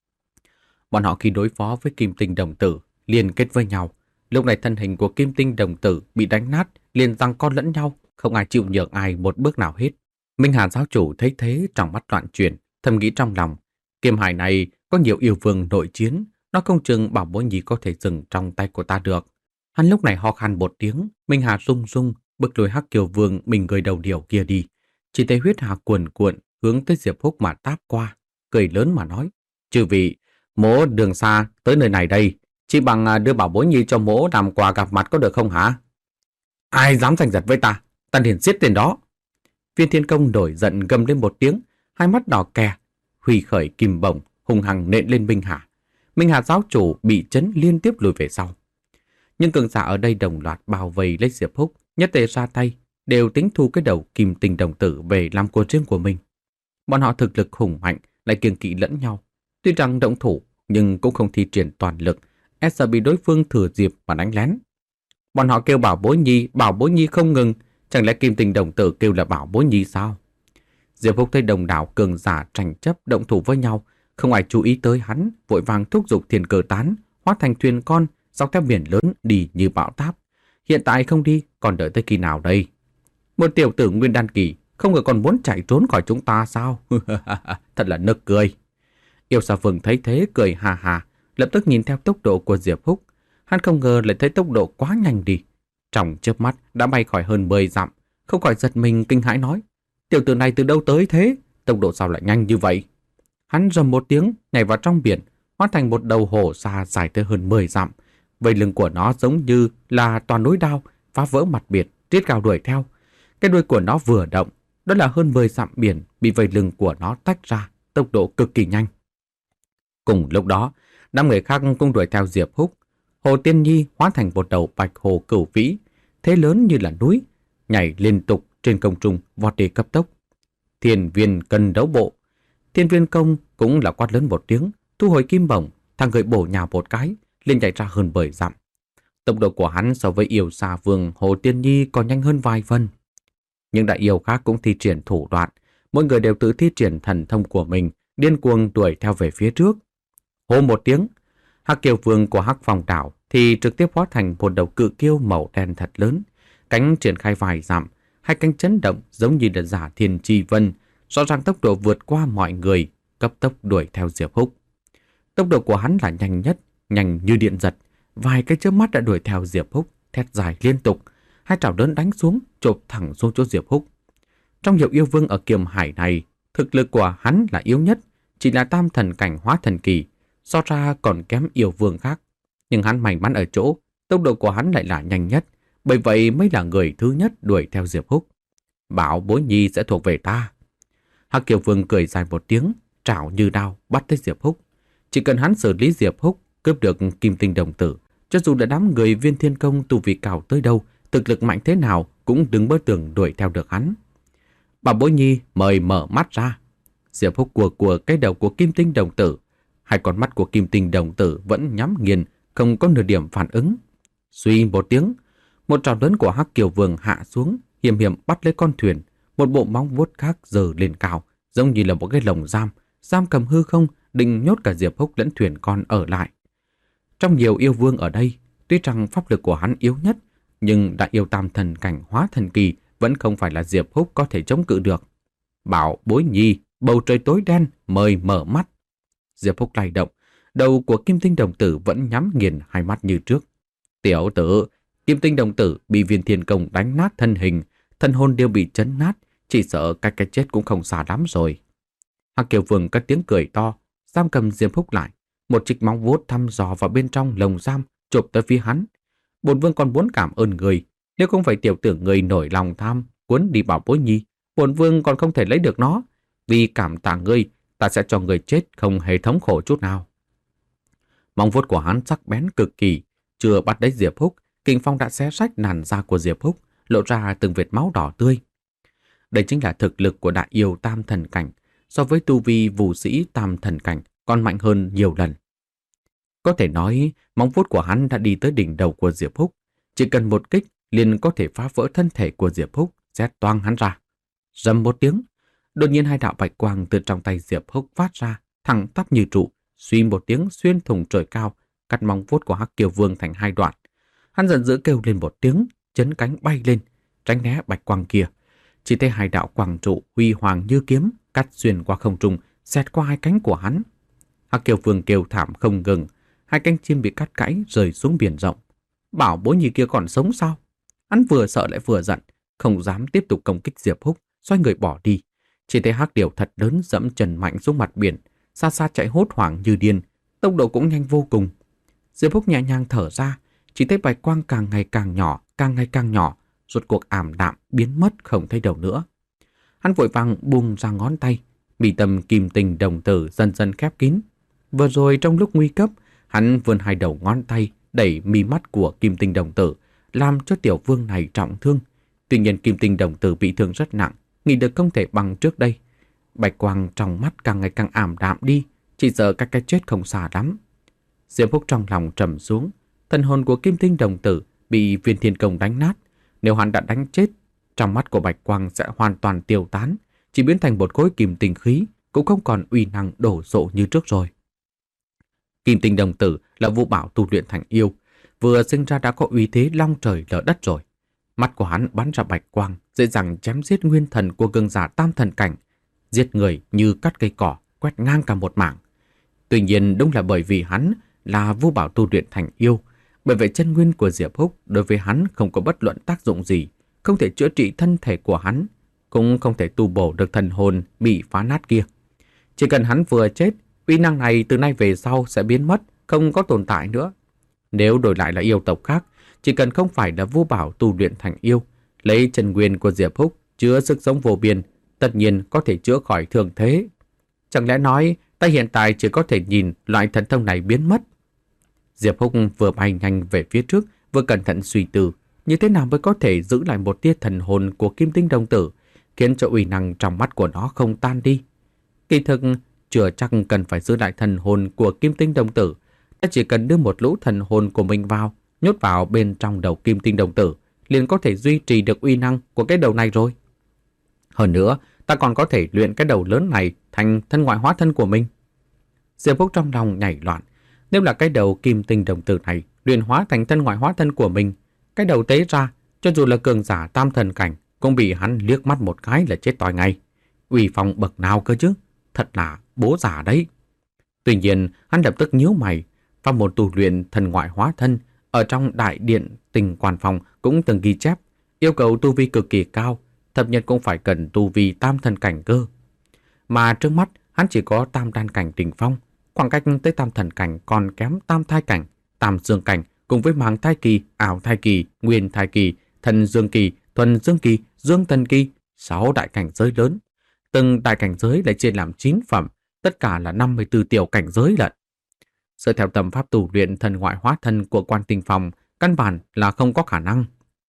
Speaker 1: Bọn họ khi đối phó với Kim Tinh Đồng Tử liên kết với nhau. Lúc này thân hình của Kim Tinh Đồng Tử bị đánh nát, liền giằng co lẫn nhau, không ai chịu nhường ai một bước nào hết. Minh Hà giáo chủ thấy thế trong mắt loạn chuyển, thầm nghĩ trong lòng: Kiêm Hải này có nhiều yêu vương nội chiến, nó không chừng bảo bối nhi có thể dừng trong tay của ta được. Hắn lúc này ho khan một tiếng, Minh Hà rung rung bực lùi Hắc Kiều Vương mình người đầu điểu kia đi. Chỉ thấy huyết hà cuồn cuộn hướng tới Diệp Húc mà táp qua, cười lớn mà nói: Chư vị, mỗ đường xa tới nơi này đây, chỉ bằng đưa bảo bối nhi cho mỗ làm quà gặp mặt có được không hả? Ai dám giành giật với ta, ta liền giết tên đó. Viên Thiên Công nổi giận gầm lên một tiếng, hai mắt đỏ kè, huy khởi kim bổng hùng hằng nện lên Minh Hà. Minh Hà giáo chủ bị chấn liên tiếp lùi về sau. Nhưng cường giả ở đây đồng loạt bao vây lấy Diệp Húc, nhất tề ra tay, đều tính thu cái đầu Kim Tinh Đồng Tử về làm của riêng của mình. Bọn họ thực lực hùng mạnh, lại kiêng kỵ lẫn nhau. Tuy rằng động thủ, nhưng cũng không thi triển toàn lực, e sợ bị đối phương thừa dịp mà đánh lén. Bọn họ kêu bảo bối nhi, bảo bối nhi không ngừng, chẳng lẽ Kim Tinh Đồng Tử kêu là bảo bối nhi sao? Diệp Húc thấy đồng đảo cường giả tranh chấp động thủ với nhau, không ai chú ý tới hắn, vội vàng thúc giục thiên cơ tán, hóa thành thuyền con, dọc theo biển lớn đi như bão táp. Hiện tại không đi, còn đợi tới khi nào đây? Một tiểu tử nguyên đan kỳ, không ngờ còn muốn chạy trốn khỏi chúng ta sao? Thật là nực cười. Yêu Sa Vương thấy thế cười hà hà, lập tức nhìn theo tốc độ của Diệp Húc. Hắn không ngờ lại thấy tốc độ quá nhanh đi. Trong chớp mắt đã bay khỏi hơn mười dặm, không khỏi giật mình kinh hãi nói: Tiểu tử này từ đâu tới thế? Tốc độ sao lại nhanh như vậy? Hắn rầm một tiếng, nhảy vào trong biển, hóa thành một đầu hổ xa dài tới hơn mười dặm. Vây lưng của nó giống như là toàn núi đao, phá vỡ mặt biển, rít gào đuổi theo. Cái đuôi của nó vừa động, đó là hơn mười dặm biển bị vây lưng của nó tách ra, tốc độ cực kỳ nhanh. Cùng lúc đó, năm người khác cũng đuổi theo Diệp Húc. Hồ Tiên Nhi hóa thành một đầu bạch hồ cửu vĩ, thế lớn như là núi, nhảy liên tục trên không trung vọt đi cấp tốc. Thiên Viên Cân Đấu Bộ, Thiên Viên Công cũng là quát lớn một tiếng, thu hồi kim bổng, thằng người bổ nhào một cái, liền chạy ra hơn mười dặm. Tốc độ của hắn so với yêu xà vương Hồ Tiên Nhi còn nhanh hơn vài phân. Nhưng đại yêu khác cũng thi triển thủ đoạn, mỗi người đều tự thi triển thần thông của mình, điên cuồng đuổi theo về phía trước. Hô một tiếng, Hắc Kiều Vương của Hắc Phong đảo thì trực tiếp hóa thành một đầu cự kiêu màu đen thật lớn, cánh triển khai vài dặm, hai cánh chấn động giống như là giả thiên chi vân, rõ ràng tốc độ vượt qua mọi người, cấp tốc đuổi theo Diệp Húc. Tốc độ của hắn là nhanh nhất, nhanh như điện giật, vài cái chớp mắt đã đuổi theo Diệp Húc, thét dài liên tục, hai trảo lớn đánh xuống, chộp thẳng xuống chỗ Diệp Húc. Trong hiệu yêu vương ở Kiềm Hải này, thực lực của hắn là yếu nhất, chỉ là tam thần cảnh hóa thần kỳ, so ra còn kém yêu vương khác. Nhưng hắn may mắn ở chỗ, tốc độ của hắn lại là nhanh nhất, bởi vậy mới là người thứ nhất đuổi theo Diệp Húc. bảo bối nhi sẽ thuộc về ta. Hắc Kiều Vương cười dài một tiếng, trảo như đao bắt tới Diệp Húc. Chỉ cần hắn xử lý Diệp Húc, cướp được Kim Tinh đồng tử, cho dù đã đám người Viên Thiên Công tu vi cao tới đâu, thực lực mạnh thế nào cũng đứng bơ tường đuổi theo được hắn. Bảo bối nhi mời mở mắt ra. Diệp Húc cùa cùa cái đầu của Kim Tinh đồng tử. Hai con mắt của Kim Tinh đồng tử vẫn nhắm nghiền, không có nửa điểm phản ứng. Suy một tiếng, một trảo lớn của Hắc Kiều Vương hạ xuống, hiểm hiểm bắt lấy con thuyền. Một bộ móng vuốt khác giơ lên cao, giống như là một cái lồng giam, giam cầm hư không, định nhốt cả Diệp Húc lẫn thuyền con ở lại. Trong nhiều yêu vương ở đây, tuy rằng pháp lực của hắn yếu nhất, nhưng đại yêu tam thần cảnh hóa thần kỳ vẫn không phải là Diệp Húc có thể chống cự được. Bảo bối nhi, bầu trời tối đen, mời mở mắt. Diệp Húc lay động, đầu của Kim Tinh đồng tử vẫn nhắm nghiền hai mắt như trước. Tiểu tử, Kim Tinh đồng tử bị Viên Thiên Công đánh nát thân hình, thân hồn đều bị chấn nát, chỉ sợ cái cái chết cũng không xa lắm rồi. Hắc Kiều Vương cất tiếng cười to, giam cầm Diệp Húc lại, một chiếc móng vuốt thăm dò vào bên trong lồng giam, chụp tới phía hắn. Bổn vương còn muốn cảm ơn người, nếu không phải tiểu tử người nổi lòng tham, cuốn đi bảo bối nhi, bổn vương còn không thể lấy được nó. Vì cảm tạ ngươi, ta sẽ cho người chết không hề thống khổ chút nào. Móng vuốt của hắn sắc bén cực kỳ, chưa bắt lấy Diệp Húc, kình phong đã xé rách làn da của Diệp Húc, lộ ra từng vệt máu đỏ tươi. Đây chính là thực lực của đại yêu tam thần cảnh, so với tu vi vũ sĩ tam thần cảnh còn mạnh hơn nhiều lần. Có thể nói, móng vuốt của hắn đã đi tới đỉnh đầu của Diệp Húc, chỉ cần một kích liền có thể phá vỡ thân thể của Diệp Húc, xé toang hắn ra. Rầm một tiếng, đột nhiên hai đạo bạch quang từ trong tay Diệp Húc phát ra, thẳng tắp như trụ, suy một tiếng xuyên thủng trời cao, cắt móng vuốt của Hắc Kiều Vương thành hai đoạn. Hắn giận dữ kêu lên một tiếng, chấn cánh bay lên, tránh né bạch quang kia. Chỉ thấy hai đạo quang trụ huy hoàng như kiếm cắt xuyên qua không trung, xẹt qua hai cánh của hắn. Hắc Kiều Vương kêu thảm không ngừng, hai cánh chim bị cắt gãy rơi xuống biển rộng. Bảo bối nhi kia còn sống sao? Hắn vừa sợ lại vừa giận, không dám tiếp tục công kích Diệp Húc, xoay người bỏ đi. Chỉ thấy Hắc Điểu thật lớn dẫm chân mạnh xuống mặt biển, xa xa chạy hốt hoảng như điên, tốc độ cũng nhanh vô cùng. Diệp Húc nhẹ nhàng thở ra, chỉ thấy bạch quang càng ngày càng nhỏ, càng ngày càng nhỏ, rốt cuộc ảm đạm biến mất không thấy đâu nữa. Hắn vội vàng buông ra ngón tay, mi tâm Kim Tinh đồng tử dần dần khép kín. Vừa rồi trong lúc nguy cấp, hắn vươn hai đầu ngón tay đẩy mi mắt của Kim Tinh đồng tử, làm cho tiểu vương này trọng thương. Tuy nhiên Kim Tinh đồng tử bị thương rất nặng, nghĩ được không thể bằng trước đây. Bạch quang trong mắt càng ngày càng ảm đạm đi, chỉ sợ các cái chết không xa lắm. Diệp Húc trong lòng trầm xuống, thần hồn của Kim Tinh đồng tử bị Viên Thiên Công đánh nát. Nếu hắn đã đánh chết, trong mắt của bạch quang sẽ hoàn toàn tiêu tán, chỉ biến thành một khối kim tinh khí, cũng không còn uy năng đổ sộ như trước rồi. Kim Tinh đồng tử là vũ bảo tu luyện thành yêu, vừa sinh ra đã có uy thế long trời lở đất rồi. Mắt của hắn bắn ra bạch quang, dễ dàng chém giết nguyên thần của cường giả tam thần cảnh, giết người như cắt cây cỏ, quét ngang cả một mảng. Tuy nhiên đúng là bởi vì hắn là vũ bảo tu luyện thành yêu, bởi vậy chân nguyên của Diệp Húc đối với hắn không có bất luận tác dụng gì, không thể chữa trị thân thể của hắn, cũng không thể tu bổ được thần hồn bị phá nát kia. Chỉ cần hắn vừa chết, uy năng này từ nay về sau sẽ biến mất, không có tồn tại nữa. Nếu đổi lại là yêu tộc khác, chỉ cần không phải là vũ bảo tu luyện thành yêu, lấy chân nguyên của Diệp Húc chứa sức sống vô biên, tất nhiên có thể chữa khỏi thương thế. Chẳng lẽ nói ta hiện tại chỉ có thể nhìn loại thần thông này biến mất? Diệp Húc vừa bay nhanh về phía trước, vừa cẩn thận suy tư, như thế nào mới có thể giữ lại một tia thần hồn của Kim Tinh đồng tử, khiến cho uy năng trong mắt của nó không tan đi. Kỳ thực, chưa chắc cần phải giữ lại thần hồn của Kim Tinh đồng tử, ta chỉ cần đưa một lũ thần hồn của mình vào, nhốt vào bên trong đầu Kim Tinh đồng tử, liền có thể duy trì được uy năng của cái đầu này rồi. Hơn nữa, ta còn có thể luyện cái đầu lớn này thành thân ngoại hóa thân của mình. Diệp Húc trong lòng nhảy loạn. Nếu là cái đầu Kim Tinh đồng tử này luyện hóa thành thân ngoại hóa thân của mình, cái đầu tế ra, cho dù là cường giả tam thần cảnh, cũng bị hắn liếc mắt một cái là chết tòi ngay. Uy phong bậc nào cơ chứ? Thật là bố giả đấy. Tuy nhiên, hắn lập tức nhíu mày. Pháp môn tu luyện thần ngoại hóa thân ở trong đại điện Tình Quan Phòng cũng từng ghi chép, yêu cầu tu vi cực kỳ cao, thấp nhất cũng phải cần tu vi tam thần cảnh cơ. Mà trước mắt hắn chỉ có tam đan cảnh đỉnh phong, khoảng cách tới tam thần cảnh còn kém tam thai cảnh, tam dương cảnh cùng với màng thai kỳ, ảo thai kỳ, nguyên thai kỳ, thần dương kỳ, thuần dương kỳ, dương thần kỳ, Sáu đại cảnh giới lớn. Từng đại cảnh giới lại chia làm chín phẩm, tất cả là năm mươi tư tiểu cảnh giới lận. Dựa theo tâm pháp tu luyện thần ngoại hóa thân của Quan Tinh Phong, căn bản là không có khả năng.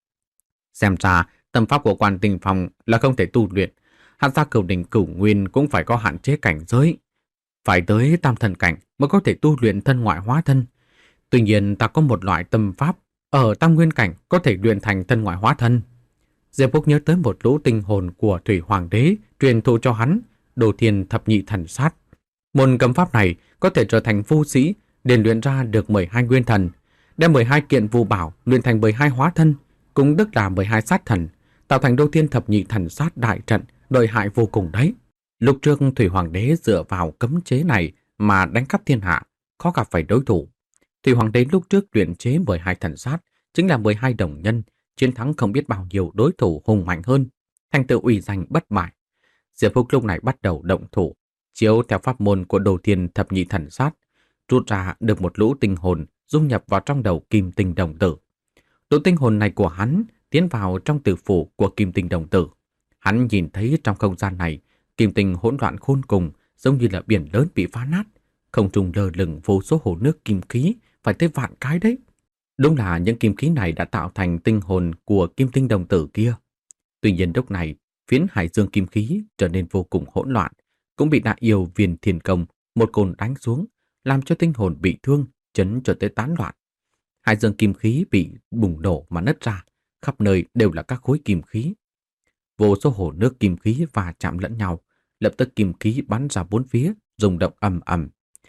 Speaker 1: Xem ra, tâm pháp của Quan Tinh Phong là không thể tu luyện. Hạn gia cửu đỉnh cửu nguyên cũng phải có hạn chế cảnh giới. Phải tới tam thần cảnh mới có thể tu luyện thân ngoại hóa thân. Tuy nhiên ta có một loại tâm pháp ở tam nguyên cảnh có thể luyện thành thân ngoại hóa thân. Diệp Phúc nhớ tới một lũ tinh hồn của Thủy Hoàng đế truyền thụ cho hắn, Đồ Thiên Thập Nhị Thần Sát. Môn cấm pháp này có thể trở thành vũ sĩ, điền luyện ra được mười hai nguyên thần, đem mười hai kiện vũ bảo luyện thành mười hai hóa thân, cũng tức là mười hai sát thần, tạo thành Đồ Thiên Thập Nhị Thần Sát đại trận, lợi hại vô cùng đấy. Lúc trước Thủy Hoàng đế dựa vào cấm chế này mà đánh cắp thiên hạ, khó gặp phải đối thủ. Thủy Hoàng đế lúc trước luyện chế mười hai thần sát, chính là mười hai đồng nhân, chiến thắng không biết bao nhiêu đối thủ hùng mạnh hơn, thành tựu uy danh bất bại. Diệp Phúc lúc này bắt đầu động thủ, chiếu theo pháp môn của Đồ Thiên Thập Nhị Thần Sát, rút ra được một lũ tinh hồn dung nhập vào trong đầu Kim Tinh Đồng Tử. Lũ tinh hồn này của hắn tiến vào trong tử phủ của Kim Tinh Đồng Tử. Hắn nhìn thấy trong không gian này, kim tinh hỗn loạn khôn cùng, giống như là biển lớn bị phá nát, không trung lơ lửng vô số hồ nước kim khí, phải tới vạn cái đấy. Đúng là những kim khí này đã tạo thành tinh hồn của Kim Tinh Đồng Tử kia. Tuy nhiên lúc này, phiến hải dương kim khí trở nên vô cùng hỗn loạn, cũng bị Đại Yêu Viên Thiên Công một côn đánh xuống, làm cho tinh hồn bị thương, chấn cho tới tán loạn. Hải dương kim khí bị bùng nổ mà nứt ra, khắp nơi đều là các khối kim khí. Vô số hồ nước kim khí va chạm lẫn nhau, lập tức kim khí bắn ra bốn phía, rung động ầm ầm.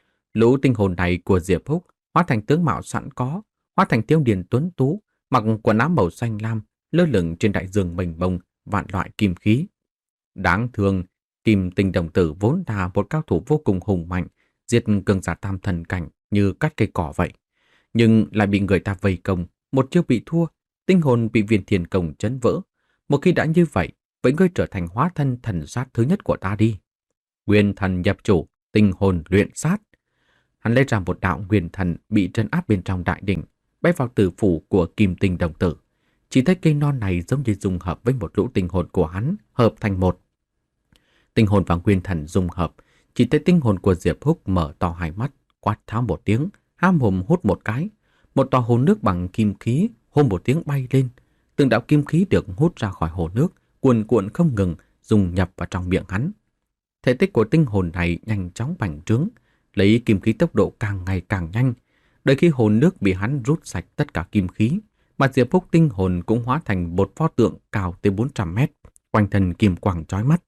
Speaker 1: Lũ tinh hồn này của Diệp Phúc hóa thành tướng mạo sẵn có, hóa thành tiêu điền tuấn tú, mặc quần áo màu xanh lam, lơ lửng trên đại dương mênh mông, vạn loại kim khí. Đáng thương, Kim Tinh Đồng Tử vốn là một cao thủ vô cùng hùng mạnh, diệt cường giả tam thần cảnh như cắt cây cỏ vậy, nhưng lại bị người ta vây công, một chiêu bị thua, tinh hồn bị Viên Thiên Công chấn vỡ. Một khi đã như vậy, vậy ngươi trở thành hóa thân thần sát thứ nhất của ta đi. Nguyên thần nhập chủ, tinh hồn luyện sát. Hắn lấy ra một đạo nguyên thần bị trấn áp bên trong đại đỉnh, bay vào tử phủ của Kim Tinh Đồng Tử. Chỉ thấy cây non này giống như dung hợp với một lũ tinh hồn của hắn, hợp thành một. Tinh hồn và nguyên thần dung hợp, chỉ thấy tinh hồn của Diệp Húc mở to hai mắt, quát tháo một tiếng, há mồm hút một cái. Một tòa hồ nước bằng kim khí hô một tiếng bay lên. Từng đạo kim khí được hút ra khỏi hồ nước, cuồn cuộn không ngừng, dung nhập vào trong miệng hắn. Thể tích của tinh hồn này nhanh chóng bành trướng, lấy kim khí tốc độ càng ngày càng nhanh. Đợi khi hồ nước bị hắn rút sạch tất cả kim khí, mà Diệp Phúc tinh hồn cũng hóa thành một pho tượng cao tới bốn trăm mét, quanh thân kim quang chói mắt.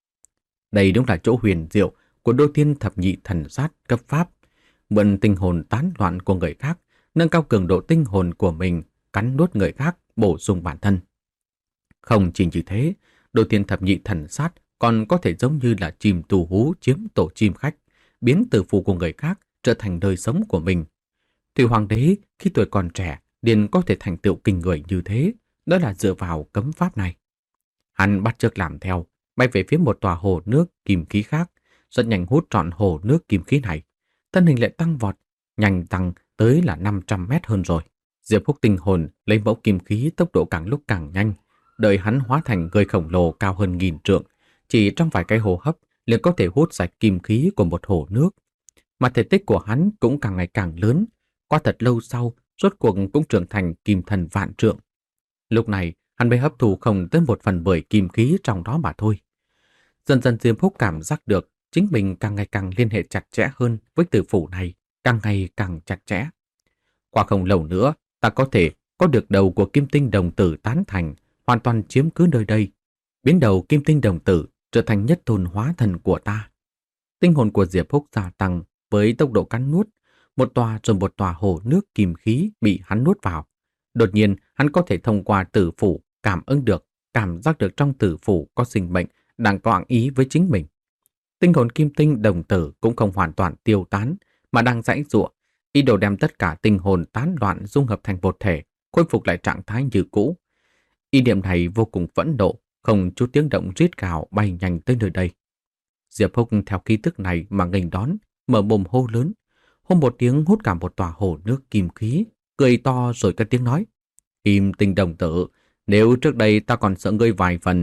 Speaker 1: Đây đúng là chỗ huyền diệu của Đồ Thiên Thập Nhị Thần Sát cấp pháp, mượn tinh hồn tán loạn của người khác, nâng cao cường độ tinh hồn của mình, cắn nuốt người khác, bổ sung bản thân. Không chỉ như thế, Đồ Thiên Thập Nhị Thần Sát còn có thể giống như là chim tù hú chiếm tổ chim khách, biến tử phủ của người khác trở thành đời sống của mình. Thủy Hoàng đế khi tuổi còn trẻ liền có thể thành tựu kinh người như thế, đó là dựa vào cấm pháp này. Hắn bắt chước làm theo, bay về phía một tòa hồ nước kim khí khác, rất nhanh hút trọn hồ nước kim khí này. Thân hình lại tăng vọt, nhanh tăng tới là năm trăm mét hơn rồi. Diệp Phúc tinh hồn lấy mẫu kim khí tốc độ càng lúc càng nhanh, đợi hắn hóa thành người khổng lồ cao hơn nghìn trượng, chỉ trong vài cái hô hấp liền có thể hút sạch kim khí của một hồ nước. Mà thể tích của hắn cũng càng ngày càng lớn, qua thật lâu sau, rốt cuộc cũng trưởng thành kim thần vạn trượng. Lúc này, hắn mới hấp thụ không tới một phần mười kim khí trong đó mà thôi. Dần dần Diệp Phúc cảm giác được chính mình càng ngày càng liên hệ chặt chẽ hơn với tử phủ này, càng ngày càng chặt chẽ. Qua không lâu nữa, ta có thể có được đầu của Kim Tinh Đồng Tử tán thành, hoàn toàn chiếm cứ nơi đây, biến đầu Kim Tinh Đồng Tử trở thành nhất thôn hóa thần của ta. Tinh hồn của Diệp Phúc gia tăng với tốc độ cắn nuốt, một tòa rồi một tòa hồ nước kim khí bị hắn nuốt vào. Đột nhiên, hắn có thể thông qua tử phủ cảm ứng được, cảm giác được trong tử phủ có sinh mệnh đang có áng ý với chính mình. Tinh hồn Kim Tinh Đồng Tử cũng không hoàn toàn tiêu tán, mà đang giãy giụa, ý đồ đem tất cả tinh hồn tán loạn dung hợp thành một thể, khôi phục lại trạng thái như cũ. Ý niệm này vô cùng phẫn nộ, không chút tiếng động rít gào bay nhanh tới nơi đây. Diệp Phúc theo khí tức này mà nghênh đón, mở mồm hô lớn, hô một tiếng hút cả một tòa hồ nước kim khí, cười to rồi cất tiếng nói: Kim Tinh Đồng Tử, nếu trước đây ta còn sợ ngươi vài phần,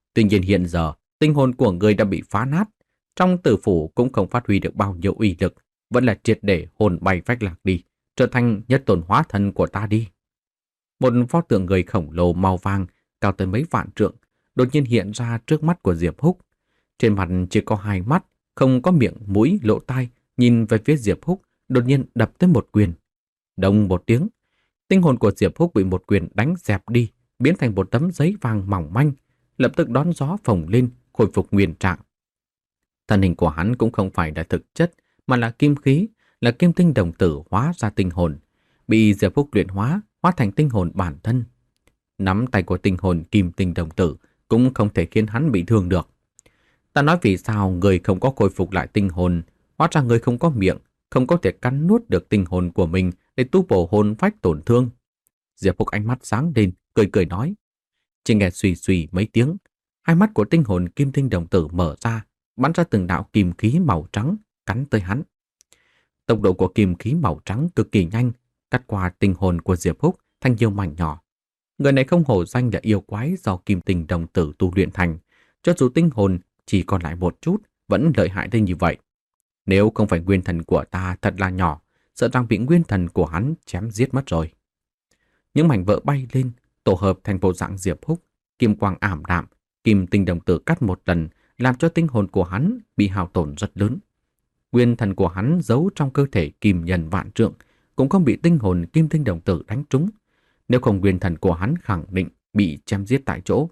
Speaker 1: Tuy nhiên hiện giờ, tinh hồn của người đã bị phá nát, trong tử phủ cũng không phát huy được bao nhiêu uy lực, vẫn là triệt để hồn bay phách lạc đi, trở thành nhất tồn hóa thân của ta đi. Một pho tượng người khổng lồ màu vàng, cao tới mấy vạn trượng, đột nhiên hiện ra trước mắt của Diệp Húc. Trên mặt chỉ có hai mắt, không có miệng, mũi, lỗ tai, nhìn về phía Diệp Húc, đột nhiên đập tới một quyền. Đùng một tiếng, tinh hồn của Diệp Húc bị một quyền đánh dẹp đi, biến thành một tấm giấy vàng mỏng manh, lập tức đón gió phồng lên, khôi phục nguyên trạng. Thân hình của hắn cũng không phải là thực chất, mà là kim khí, là kim tinh đồng tử hóa ra tinh hồn, bị Diệp Húc luyện hóa, hóa thành tinh hồn bản thân. Nắm tay của tinh hồn kim tinh đồng tử cũng không thể khiến hắn bị thương được. Ta nói vì sao người không có khôi phục lại tinh hồn, hóa ra người không có miệng, không có thể cắn nuốt được tinh hồn của mình để tu bổ hồn phách tổn thương. Diệp Húc ánh mắt sáng lên, cười cười nói. Chỉ nghe suy suy mấy tiếng, hai mắt của tinh hồn kim tinh đồng tử mở ra, bắn ra từng đạo kim khí màu trắng, cắn tới hắn. Tốc độ của kim khí màu trắng cực kỳ nhanh, cắt qua tinh hồn của Diệp Húc thành nhiều mảnh nhỏ. Người này không hổ danh là yêu quái do kim tinh đồng tử tu luyện thành, cho dù tinh hồn chỉ còn lại một chút, vẫn lợi hại đến như vậy. Nếu không phải nguyên thần của ta thật là nhỏ, sợ rằng bị nguyên thần của hắn chém giết mất rồi. Những mảnh vỡ bay lên, tổ hợp thành bộ dạng Diệp Húc, kim quang ảm đạm, kim tinh đồng tử cắt một lần, làm cho tinh hồn của hắn bị hao tổn rất lớn. Nguyên thần của hắn giấu trong cơ thể kim nhân vạn trượng, cũng không bị tinh hồn kim tinh đồng tử đánh trúng. Nếu không, nguyên thần của hắn khẳng định bị chém giết tại chỗ.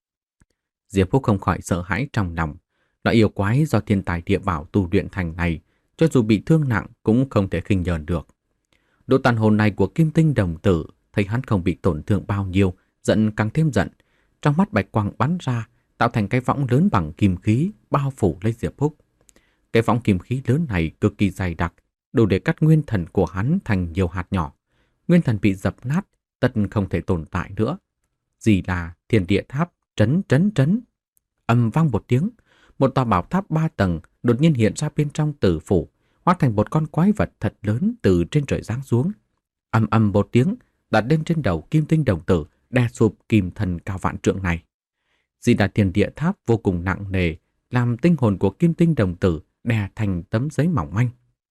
Speaker 1: Diệp Húc không khỏi sợ hãi trong lòng. Loại yêu quái do thiên tài địa bảo tu luyện thành này, cho dù bị thương nặng cũng không thể khinh nhờn được. Độ tàn hồn này của kim tinh đồng tử thấy hắn không bị tổn thương bao nhiêu, giận càng thêm giận. Trong mắt bạch quang bắn ra, tạo thành cái võng lớn bằng kim khí bao phủ lấy Diệp Húc. Cái võng kim khí lớn này cực kỳ dày đặc, đủ để cắt nguyên thần của hắn thành nhiều hạt nhỏ. Nguyên thần bị dập nát, tất không thể tồn tại nữa. Gì là thiên địa tháp trấn trấn trấn. Âm vang một tiếng, một tòa bảo tháp ba tầng đột nhiên hiện ra bên trong tử phủ, hóa thành một con quái vật thật lớn từ trên trời giáng xuống. Âm âm một tiếng, đặt lên trên đầu kim tinh đồng tử, đè sụp kim thần cao vạn trượng này. Di Đà Thiên Địa Tháp vô cùng nặng nề, làm tinh hồn của kim tinh đồng tử đè thành tấm giấy mỏng manh.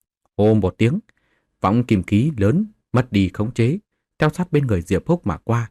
Speaker 1: Hô một tiếng, võng kim khí lớn mất đi khống chế, theo sát bên người Diệp Húc mà qua,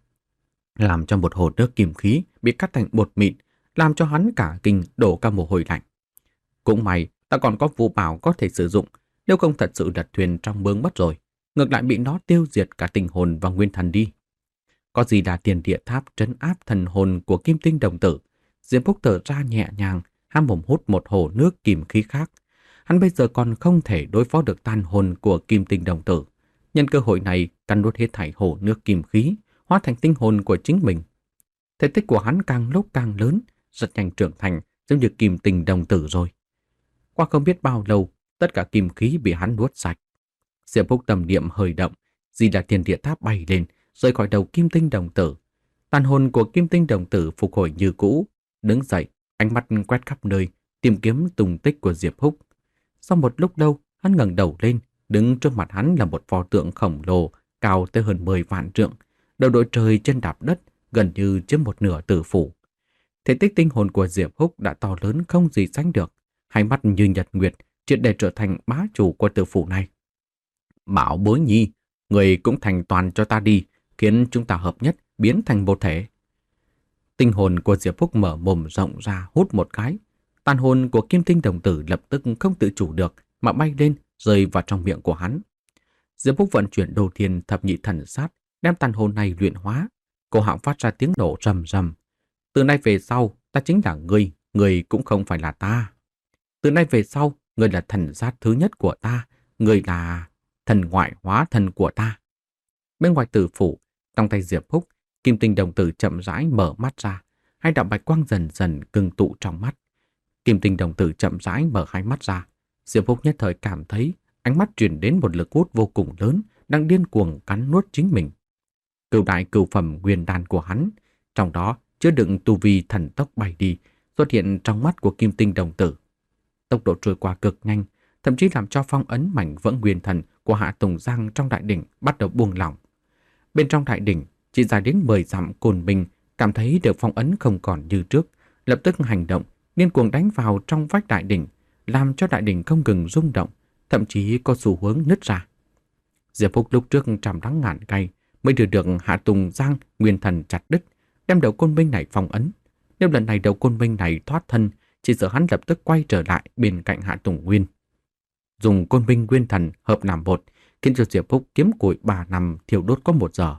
Speaker 1: làm cho một hồ nước kim khí bị cắt thành bột mịn, làm cho hắn cả kinh đổ cả mồ hôi lạnh. Cũng may ta còn có vũ bảo có thể sử dụng, nếu không thật sự lật thuyền trong mương mất rồi, ngược lại bị nó tiêu diệt cả tinh hồn và nguyên thần đi. Có gì là tiền địa tháp trấn áp thần hồn của kim tinh đồng tử, Diệp Húc thở ra nhẹ nhàng, há mồm hút một hồ nước kim khí khác. Hắn bây giờ còn không thể đối phó được tàn hồn của kim tinh đồng tử. Nhân cơ hội này, cắn nuốt hết thảy hồ nước kim khí, hóa thành tinh hồn của chính mình. Thể tích của hắn càng lúc càng lớn, rất nhanh trưởng thành, giống như kim tinh đồng tử rồi. Qua không biết bao lâu, tất cả kim khí bị hắn nuốt sạch. Diệp Húc tâm niệm hơi động, Di Đà Thiên Địa Tháp bay lên, rời khỏi đầu kim tinh đồng tử. Tàn hồn của kim tinh đồng tử phục hồi như cũ, đứng dậy, ánh mắt quét khắp nơi, tìm kiếm tung tích của Diệp Húc. Sau một lúc lâu, hắn ngẩng đầu lên, đứng trước mặt hắn là một pho tượng khổng lồ, cao tới hơn mười vạn trượng, đầu đội trời chân đạp đất, gần như chiếm một nửa tử phủ. Thể tích tinh hồn của Diệp Húc đã to lớn không gì sánh được, hai mắt như nhật nguyệt, triệt để trở thành bá chủ của tử phủ này. Bảo Bối Nhi, người cũng thành toàn cho ta đi, khiến chúng ta hợp nhất, biến thành một thể. Tinh hồn của Diệp Húc mở mồm rộng ra hút một cái. Tàn hồn của kim tinh đồng tử lập tức không tự chủ được mà bay lên, rơi vào trong miệng của hắn. Diệp Húc vận chuyển đồ thiên thập nhị thần sát, đem tàn hồn này luyện hóa. Cổ họng phát ra tiếng nổ rầm rầm. Từ nay về sau, ta chính là ngươi, ngươi cũng không phải là ta. Từ nay về sau, ngươi là thần sát thứ nhất của ta, ngươi là thần ngoại hóa thân của ta. Bên ngoài tử phủ, trong tay Diệp Húc, kim tinh đồng tử chậm rãi mở mắt ra, hai đạo bạch quang dần dần ngưng tụ trong mắt. Kim tinh đồng tử chậm rãi mở hai mắt ra, Diệp Húc nhất thời cảm thấy ánh mắt truyền đến một lực hút vô cùng lớn, đang điên cuồng cắn nuốt chính mình. Cửu đại cửu phẩm nguyên đan của hắn, trong đó chứa đựng tu vi thần tốc bay đi, xuất hiện trong mắt của kim tinh đồng tử. Tốc độ trôi qua cực nhanh, thậm chí làm cho phong ấn mảnh vỡ nguyên thần của Hạ Tùng Giang trong đại đỉnh bắt đầu buông lỏng. Bên trong đại đỉnh, chỉ dài đến mười dặm Côn Minh cảm thấy được phong ấn không còn như trước, lập tức hành động, điên cuồng đánh vào trong vách đại đỉnh, làm cho đại đỉnh không ngừng rung động, thậm chí có xu hướng nứt ra. Diệp Phúc lúc trước trăm đắng ngàn cay mới đưa được Hạ Tùng Giang nguyên thần chặt đứt, đem đầu côn binh này phong ấn. Nếu lần này đầu côn binh này thoát thân, chỉ sợ hắn lập tức quay trở lại bên cạnh Hạ Tùng Nguyên. Dùng côn binh nguyên thần hợp làm một, khiến cho Diệp Phúc kiếm củi ba năm thiêu đốt có một giờ.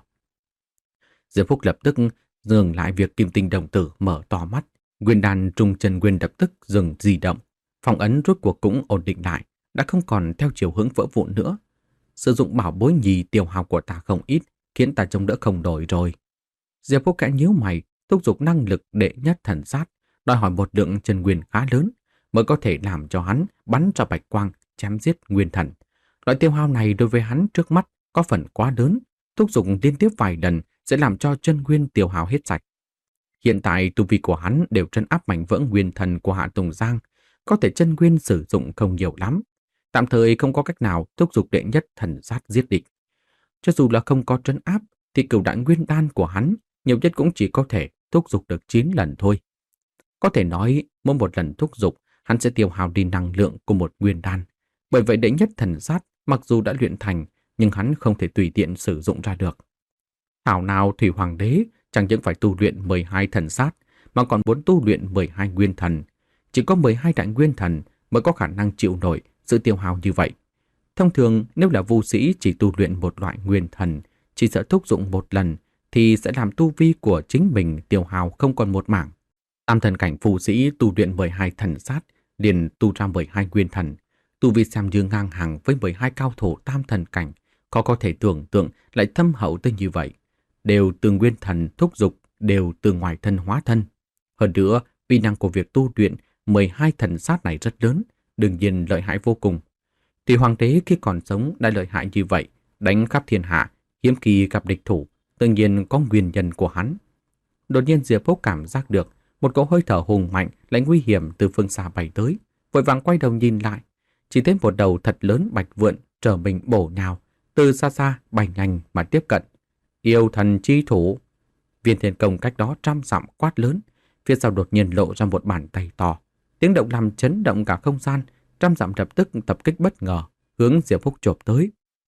Speaker 1: Diệp Phúc lập tức dừng lại việc Kim Tinh đồng tử mở to mắt. Nguyên đan trung chân nguyên lập tức dừng di động. Phong ấn rốt cuộc cũng ổn định lại, đã không còn theo chiều hướng vỡ vụn nữa. Sử dụng bảo bối nhì tiêu hao của ta không ít, khiến ta trông đỡ không nổi rồi. Diệp Phúc kẽ nhíu mày, thúc giục năng lực đệ nhất thần sát, đòi hỏi một lượng chân nguyên khá lớn mới có thể làm cho hắn bắn cho bạch quang chém giết nguyên thần. Loại tiêu hao này đối với hắn trước mắt có phần quá lớn, thúc giục liên tiếp vài lần sẽ làm cho chân nguyên tiêu hao hết sạch. Hiện tại tu vi của hắn đều trấn áp mảnh vỡ nguyên thần của Hạ Tùng Giang, có thể chân nguyên sử dụng không nhiều lắm, tạm thời không có cách nào thúc giục đệ nhất thần sát giết địch. Cho dù là không có trấn áp thì cửu đại nguyên đan của hắn nhiều nhất cũng chỉ có thể thúc giục được chín lần thôi. Có thể nói mỗi một lần thúc giục hắn sẽ tiêu hao đi năng lượng của một nguyên đan. Bởi vậy đệ nhất thần sát mặc dù đã luyện thành nhưng hắn không thể tùy tiện sử dụng ra được. Thảo nào Thủy Hoàng đế chẳng những phải tu luyện mười hai thần sát mà còn muốn tu luyện mười hai nguyên thần. Chỉ có mười hai đại nguyên thần mới có khả năng chịu nổi sự tiêu hao như vậy. Thông thường nếu là vu sĩ chỉ tu luyện một loại nguyên thần, chỉ sợ thúc dụng một lần thì sẽ làm tu vi của chính mình tiêu hao không còn một mảng. Tam thần cảnh phù sĩ tu luyện mười hai thần sát liền tu ra mười hai nguyên thần, tu vi xem như ngang hàng với mười hai cao thủ tam thần cảnh, có có thể tưởng tượng lại thâm hậu tới như vậy. Đều từ nguyên thần thúc dục, đều từ ngoài thân hóa thân. Hơn nữa, uy năng của việc tu luyện mười hai thần sát này rất lớn, đương nhiên lợi hại vô cùng. Thì hoàng đế khi còn sống đã lợi hại như vậy, đánh khắp thiên hạ, hiếm khi gặp địch thủ, tự nhiên có nguyên nhân của hắn. Đột nhiên Diệp Phúc cảm giác được một cỗ hơi thở hùng mạnh lại nguy hiểm từ phương xa bay tới, vội vàng quay đầu nhìn lại, chỉ thấy một đầu thật lớn bạch vượn trở mình bổ nhào, từ xa xa bay nhanh mà tiếp cận. Yêu thần chi thủ! Viên Thiên Công cách đó trăm dặm quát lớn, phía sau đột nhiên lộ ra một bàn tay to, tiếng động làm chấn động cả không gian, trăm dặm lập tức tập kích bất ngờ, hướng Diệp Phúc chộp tới.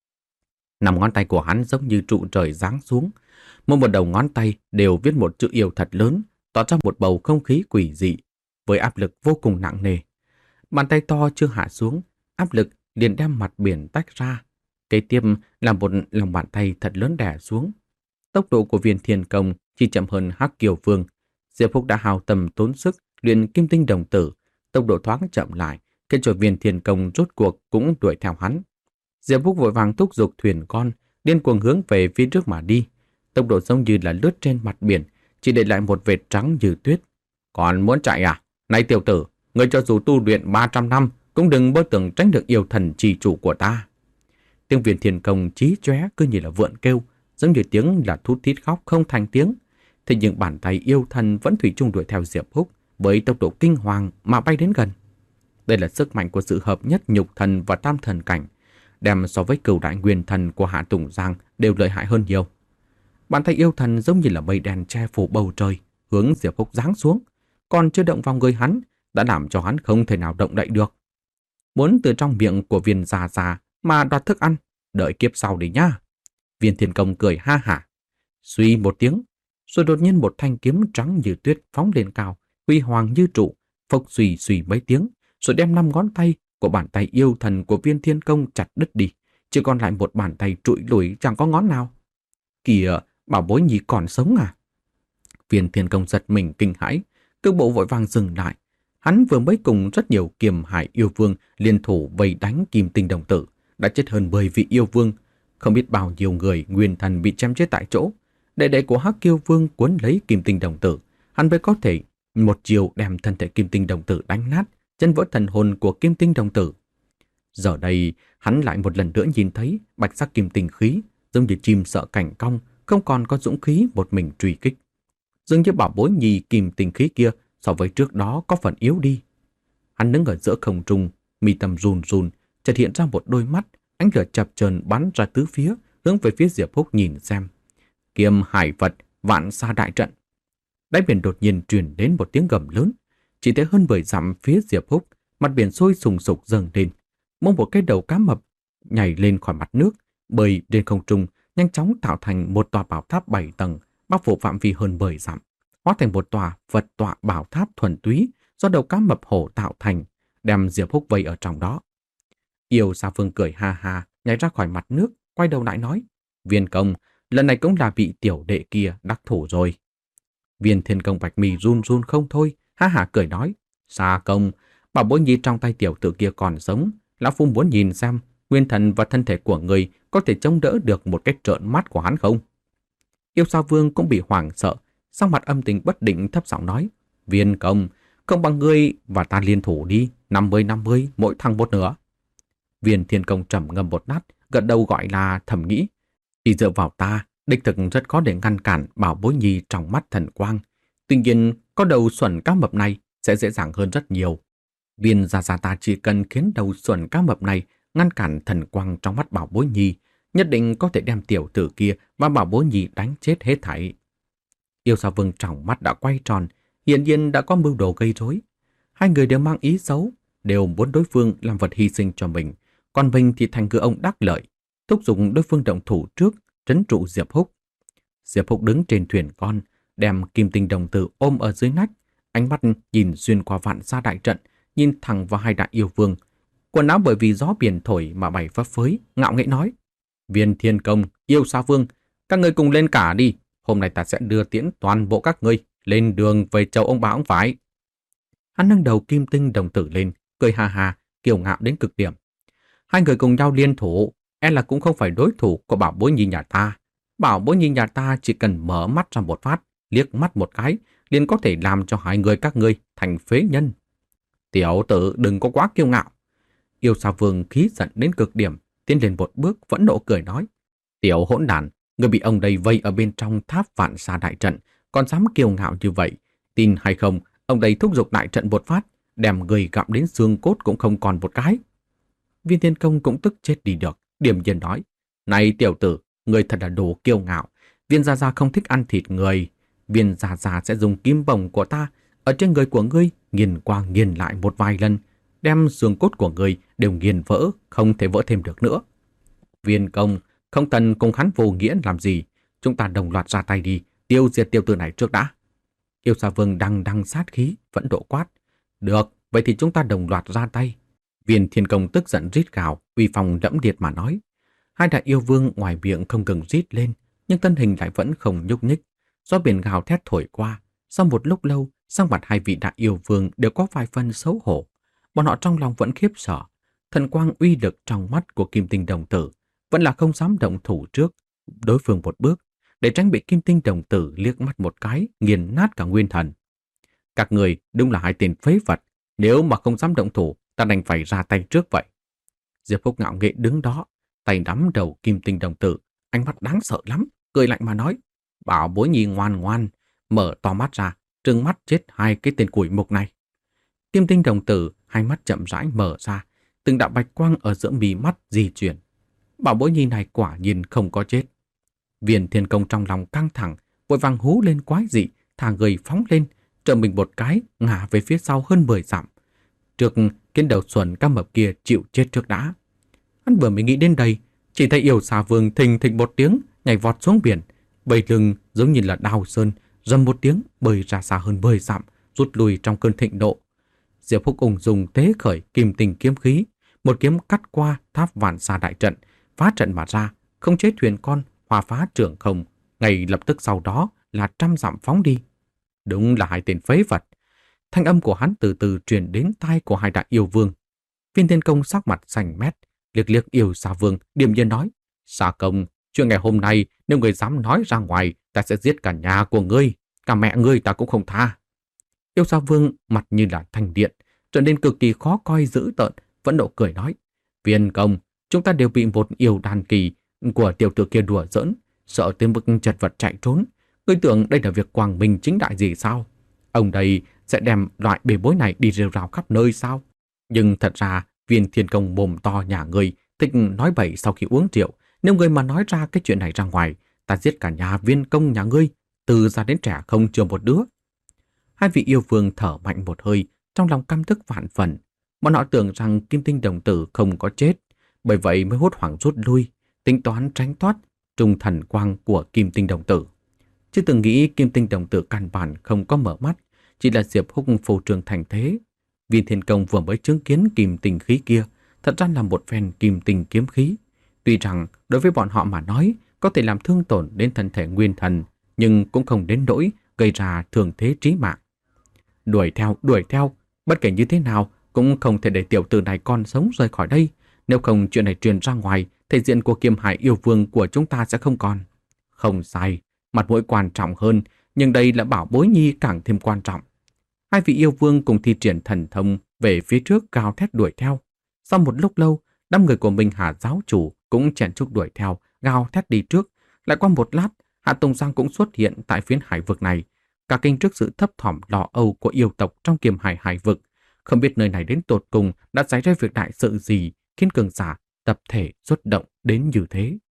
Speaker 1: Năm ngón tay của hắn giống như trụ trời giáng xuống, mỗi một đầu ngón tay đều viết một chữ yêu thật lớn, tỏ ra một bầu không khí quỷ dị, với áp lực vô cùng nặng nề. Bàn tay to chưa hạ xuống, áp lực liền đem mặt biển tách ra. Kế tiếp là một lòng bàn tay thật lớn đè xuống. Tốc độ của Viên Thiên Công chỉ chậm hơn Hắc Kiều Vương. Diệp Phúc đã hao tâm tốn sức luyện kim tinh đồng tử, tốc độ thoáng chậm lại, khiến cho Viên Thiên Công rốt cuộc cũng đuổi theo hắn. Diệp Phúc vội vàng thúc giục thuyền con, điên cuồng hướng về phía trước mà đi. Tốc độ giống như là lướt trên mặt biển, chỉ để lại một vệt trắng như tuyết. Còn muốn chạy à? Này tiểu tử, ngươi cho dù tu luyện ba trăm năm cũng đừng mơ tưởng tránh được yêu thần trì chủ của ta. Tiếng Viên Thiên Công chí chóe cứ như là vượn kêu, giống như tiếng là thút thít khóc không thành tiếng. Thế nhưng bàn tay yêu thần vẫn thủy chung đuổi theo Diệp Phúc với tốc độ kinh hoàng mà bay đến gần. Đây là sức mạnh của sự hợp nhất nhục thần và tam thần cảnh, đem so với cửu đại nguyên thần của Hạ Tùng Giang đều lợi hại hơn nhiều. Bàn tay yêu thần giống như là mây đen che phủ bầu trời, hướng Diệp Phúc giáng xuống, còn chưa động vào người hắn đã làm cho hắn không thể nào động đậy được. Muốn từ trong miệng của Viên già già mà đoạt thức ăn, đợi kiếp sau đi nhá. Viên Thiên Công cười ha hả. Suy một tiếng, rồi đột nhiên một thanh kiếm trắng như tuyết phóng lên cao, huy hoàng như trụ, phốc suy suy mấy tiếng, rồi đem năm ngón tay của bàn tay yêu thần của Viên Thiên Công chặt đứt đi, chỉ còn lại một bàn tay trụi lủi chẳng có ngón nào. Kìa, bảo bối nhì còn sống à? Viên Thiên Công giật mình kinh hãi, cước bộ vội vàng dừng lại. Hắn vừa mới cùng rất nhiều kiềm hải yêu vương liên thủ vây đánh kim tinh đồng tử, đã chết hơn mười vị yêu vương, không biết bao nhiêu người nguyên thần bị chém chết tại chỗ. Đệ đệ của Hắc Kiêu Vương cuốn lấy kim tinh đồng tử, hắn mới có thể một chiều đem thân thể kim tinh đồng tử đánh nát, chân vỡ thần hồn của kim tinh đồng tử. Giờ đây, hắn lại một lần nữa nhìn thấy bạch sắc kim tinh khí, giống như chim sợ cảnh cong, không còn có dũng khí một mình truy kích. Dường như bảo bối nhì kim tinh khí kia so với trước đó có phần yếu đi. Hắn đứng ở giữa không trung, mi tâm run run, chợt hiện ra một đôi mắt, ánh lửa chập chờn bắn ra tứ phía, hướng về phía Diệp Phúc nhìn xem. Kiêm hải Phật, vạn sa đại trận. đáy biển đột nhiên truyền đến một tiếng gầm lớn. Chỉ thấy hơn mười dặm phía Diệp Húc, mặt biển sôi sùng sục dâng lên. Mong một cái đầu cá mập nhảy lên khỏi mặt nước, bơi lên không trung, nhanh chóng tạo thành một tòa bảo tháp bảy tầng, bao phủ phạm vi hơn mười dặm, hóa thành một tòa vật tọa bảo tháp thuần túy do đầu cá mập hổ tạo thành, đem Diệp Húc vây ở trong đó. Yêu Sa Vương cười ha ha, nhảy ra khỏi mặt nước, quay đầu lại nói: Viên Công, lần này cũng là vị tiểu đệ kia đắc thủ rồi. Viên Thiên Công Bạch Mi run run không thôi, ha hả cười nói: Sa Công, bảo bối nhi trong tay tiểu tử kia còn sống, lão phu muốn nhìn xem nguyên thần và thân thể của người có thể chống đỡ được một cái trợn mắt của hắn không? Yêu Sa Vương cũng bị hoảng sợ, sắc mặt âm tình bất định thấp giọng nói: Viên Công, không bằng ngươi và ta liên thủ đi, năm mươi năm mươi, mỗi thằng một nửa. Viên Thiên Công trầm ngâm một lát, gật đầu gọi là thầm nghĩ: chỉ dựa vào ta, đích thực rất khó để ngăn cản bảo bối nhi trong mắt thần quang. Tuy nhiên, có đầu xuẩn cá mập này sẽ dễ dàng hơn rất nhiều. Viên gia gia ta chỉ cần khiến đầu xuẩn cá mập này ngăn cản thần quang trong mắt bảo bối nhi, nhất định có thể đem tiểu tử kia và bảo bối nhi đánh chết hết thảy. Yêu Sa Vương trong mắt đã quay tròn, hiển nhiên đã có mưu đồ gây rối. Hai người đều mang ý xấu, đều muốn đối phương làm vật hy sinh cho mình, còn mình thì thành ngư ông đắc lợi, thúc giục đối phương động thủ trước, trấn trụ Diệp Húc. Diệp Húc đứng trên thuyền con, đem kim tinh đồng tử ôm ở dưới nách, ánh mắt nhìn xuyên qua vạn sa đại trận, nhìn thẳng vào hai đại yêu vương. Quần áo bởi vì gió biển thổi mà bay phấp phới, ngạo nghễ nói: Viên Thiên Công, Yêu Sa Vương, các ngươi cùng lên cả đi. Hôm nay ta sẽ đưa tiễn toàn bộ các ngươi lên đường về châu ông bà ông phải. Hắn nâng đầu kim tinh đồng tử lên, cười ha ha, kiêu ngạo đến cực điểm. Hai người cùng nhau liên thủ, e là cũng không phải đối thủ của bảo bối nhi nhà ta. Bảo bối nhi nhà ta chỉ cần mở mắt ra một phát, liếc mắt một cái, liền có thể làm cho hai người các ngươi thành phế nhân. Tiểu tử đừng có quá kiêu ngạo. Yêu Sa Vương khí giận đến cực điểm, tiến lên một bước vẫn nộ cười nói: Tiểu hỗn đản, người bị ông đây vây ở bên trong tháp vạn sa đại trận, còn dám kiêu ngạo như vậy. Tin hay không, ông đây thúc giục đại trận một phát, đem người gặm đến xương cốt cũng không còn một cái. Viên Thiên Công cũng tức chết đi được, điềm nhiên nói: Này tiểu tử, người thật là đồ kiêu ngạo. Viên gia gia không thích ăn thịt người. Viên gia gia sẽ dùng kim bổng của ta ở trên người của ngươi nghiền qua nghiền lại một vài lần, đem xương cốt của ngươi đều nghiền vỡ, không thể vỡ thêm được nữa. Viên Công, không cần cùng hắn vô nghĩa làm gì, chúng ta đồng loạt ra tay đi, tiêu diệt tiêu tử này trước đã. Yêu Sa Vương đằng đằng sát khí, vẫn độ quát: Được, vậy thì chúng ta đồng loạt ra tay. Viên Thiên Công tức giận rít gào, uy phong đẫm liệt mà nói. Hai đại yêu vương ngoài miệng không ngừng rít lên, nhưng thân hình lại vẫn không nhúc nhích. Do biển gào thét thổi qua, sau một lúc lâu, sắc mặt hai vị đại yêu vương đều có vài phần xấu hổ. Bọn họ trong lòng vẫn khiếp sợ, thần quang uy lực trong mắt của kim tinh đồng tử vẫn là không dám động thủ trước đối phương một bước, để tránh bị kim tinh đồng tử liếc mắt một cái nghiền nát cả nguyên thần. Các người đúng là hai tên phế vật, nếu mà không dám động thủ, ta đành phải ra tay trước vậy. Diệp Húc ngạo nghễ đứng đó, tay nắm đầu kim tinh đồng tử, ánh mắt đáng sợ lắm, cười lạnh mà nói: Bảo bối nhi ngoan ngoan, mở to mắt ra, trừng mắt chết hai cái tên củi mục này. Kim tinh đồng tử hai mắt chậm rãi mở ra, từng đạo bạch quang ở giữa mí mắt di chuyển. Bảo bối nhi này quả nhiên không có chết. Viên Thiên Công trong lòng căng thẳng, vội vàng hú lên quái dị, thả người phóng lên, trở mình một cái, ngả về phía sau hơn mười dặm. Trước kiến đầu xuẩn cá mập kia chịu chết trước đã. Hắn vừa mới nghĩ đến đây, chỉ thấy Yêu Sa Vương thình thịch một tiếng nhảy vọt xuống biển, bầy lưng giống như là đào sơn, rầm một tiếng bơi ra xa hơn mười dặm, rút lui trong cơn thịnh nộ. Diệp Húc ung dùng tế khởi kim tinh kiếm khí, một kiếm cắt qua tháp vạn sa đại trận, phá trận mà ra, không chế thuyền con, hòa phá trưởng không, ngay lập tức sau đó là trăm dặm phóng đi. Đúng là hai tên phế vật. Thanh âm của hắn từ từ truyền đến tai của hai đại yêu vương. Viên Thiên Công sắc mặt xanh mét, liếc liếc Yêu Sa Vương, điềm nhiên nói: Sa Công, chuyện ngày hôm nay nếu người dám nói ra ngoài, ta sẽ giết cả nhà của ngươi, cả mẹ ngươi ta cũng không tha. Yêu Sa Vương mặt như là thanh điện, trở nên cực kỳ khó coi dữ tợn, vẫn nộ cười nói: Viên Công, chúng ta đều bị một yêu đàn kỳ của tiểu tử kia đùa giỡn, sợ tới mức chật vật chạy trốn. Ngươi tưởng đây là việc quang minh chính đại gì sao? Ông đây sẽ đem loại bề bối này đi rêu rao khắp nơi sao? Nhưng thật ra Viên Thiên Công mồm to nhà ngươi, thích nói bậy sau khi uống rượu. Nếu ngươi mà nói ra cái chuyện này ra ngoài, ta giết cả nhà Viên Công nhà ngươi, từ già đến trẻ không chừa một đứa. Hai vị yêu vương thở mạnh một hơi, trong lòng căm tức vạn phần. Bọn họ tưởng rằng Kim Tinh đồng tử không có chết, bởi vậy mới hốt hoảng rút lui, tính toán tránh thoát trung thần quang của Kim Tinh đồng tử. Chưa từng nghĩ Kim Tinh đồng tử căn bản không có mở mắt, chỉ là Diệp Húc phô trương thành thế. Viên Thiên Công vừa mới chứng kiến kim tinh khí kia, thật ra là một phen kim tinh kiếm khí. Tuy rằng đối với bọn họ mà nói có thể làm thương tổn đến thân thể nguyên thần, nhưng cũng không đến nỗi gây ra thương thế trí mạng. Đuổi theo, đuổi theo, bất kể như thế nào cũng không thể để tiểu tử này còn sống rời khỏi đây. Nếu không chuyện này truyền ra ngoài, thể diện của Kiêm Hải yêu vương của chúng ta sẽ không còn. Không sai, mặt mũi quan trọng hơn, nhưng đây là bảo bối nhi càng thêm quan trọng. Hai vị yêu vương cùng thi triển thần thông về phía trước gào thét đuổi theo. Sau một lúc lâu, đám người của Minh Hà giáo chủ cũng chèn chúc đuổi theo, gào thét đi trước. Lại qua một lát, Hạ Tùng Giang cũng xuất hiện tại phiến hải vực này. Cả kinh trước sự thấp thỏm lo âu của yêu tộc trong Kiềm Hải hải vực. Không biết nơi này đến tột cùng đã xảy ra việc đại sự gì khiến cường giả tập thể xuất động đến như thế.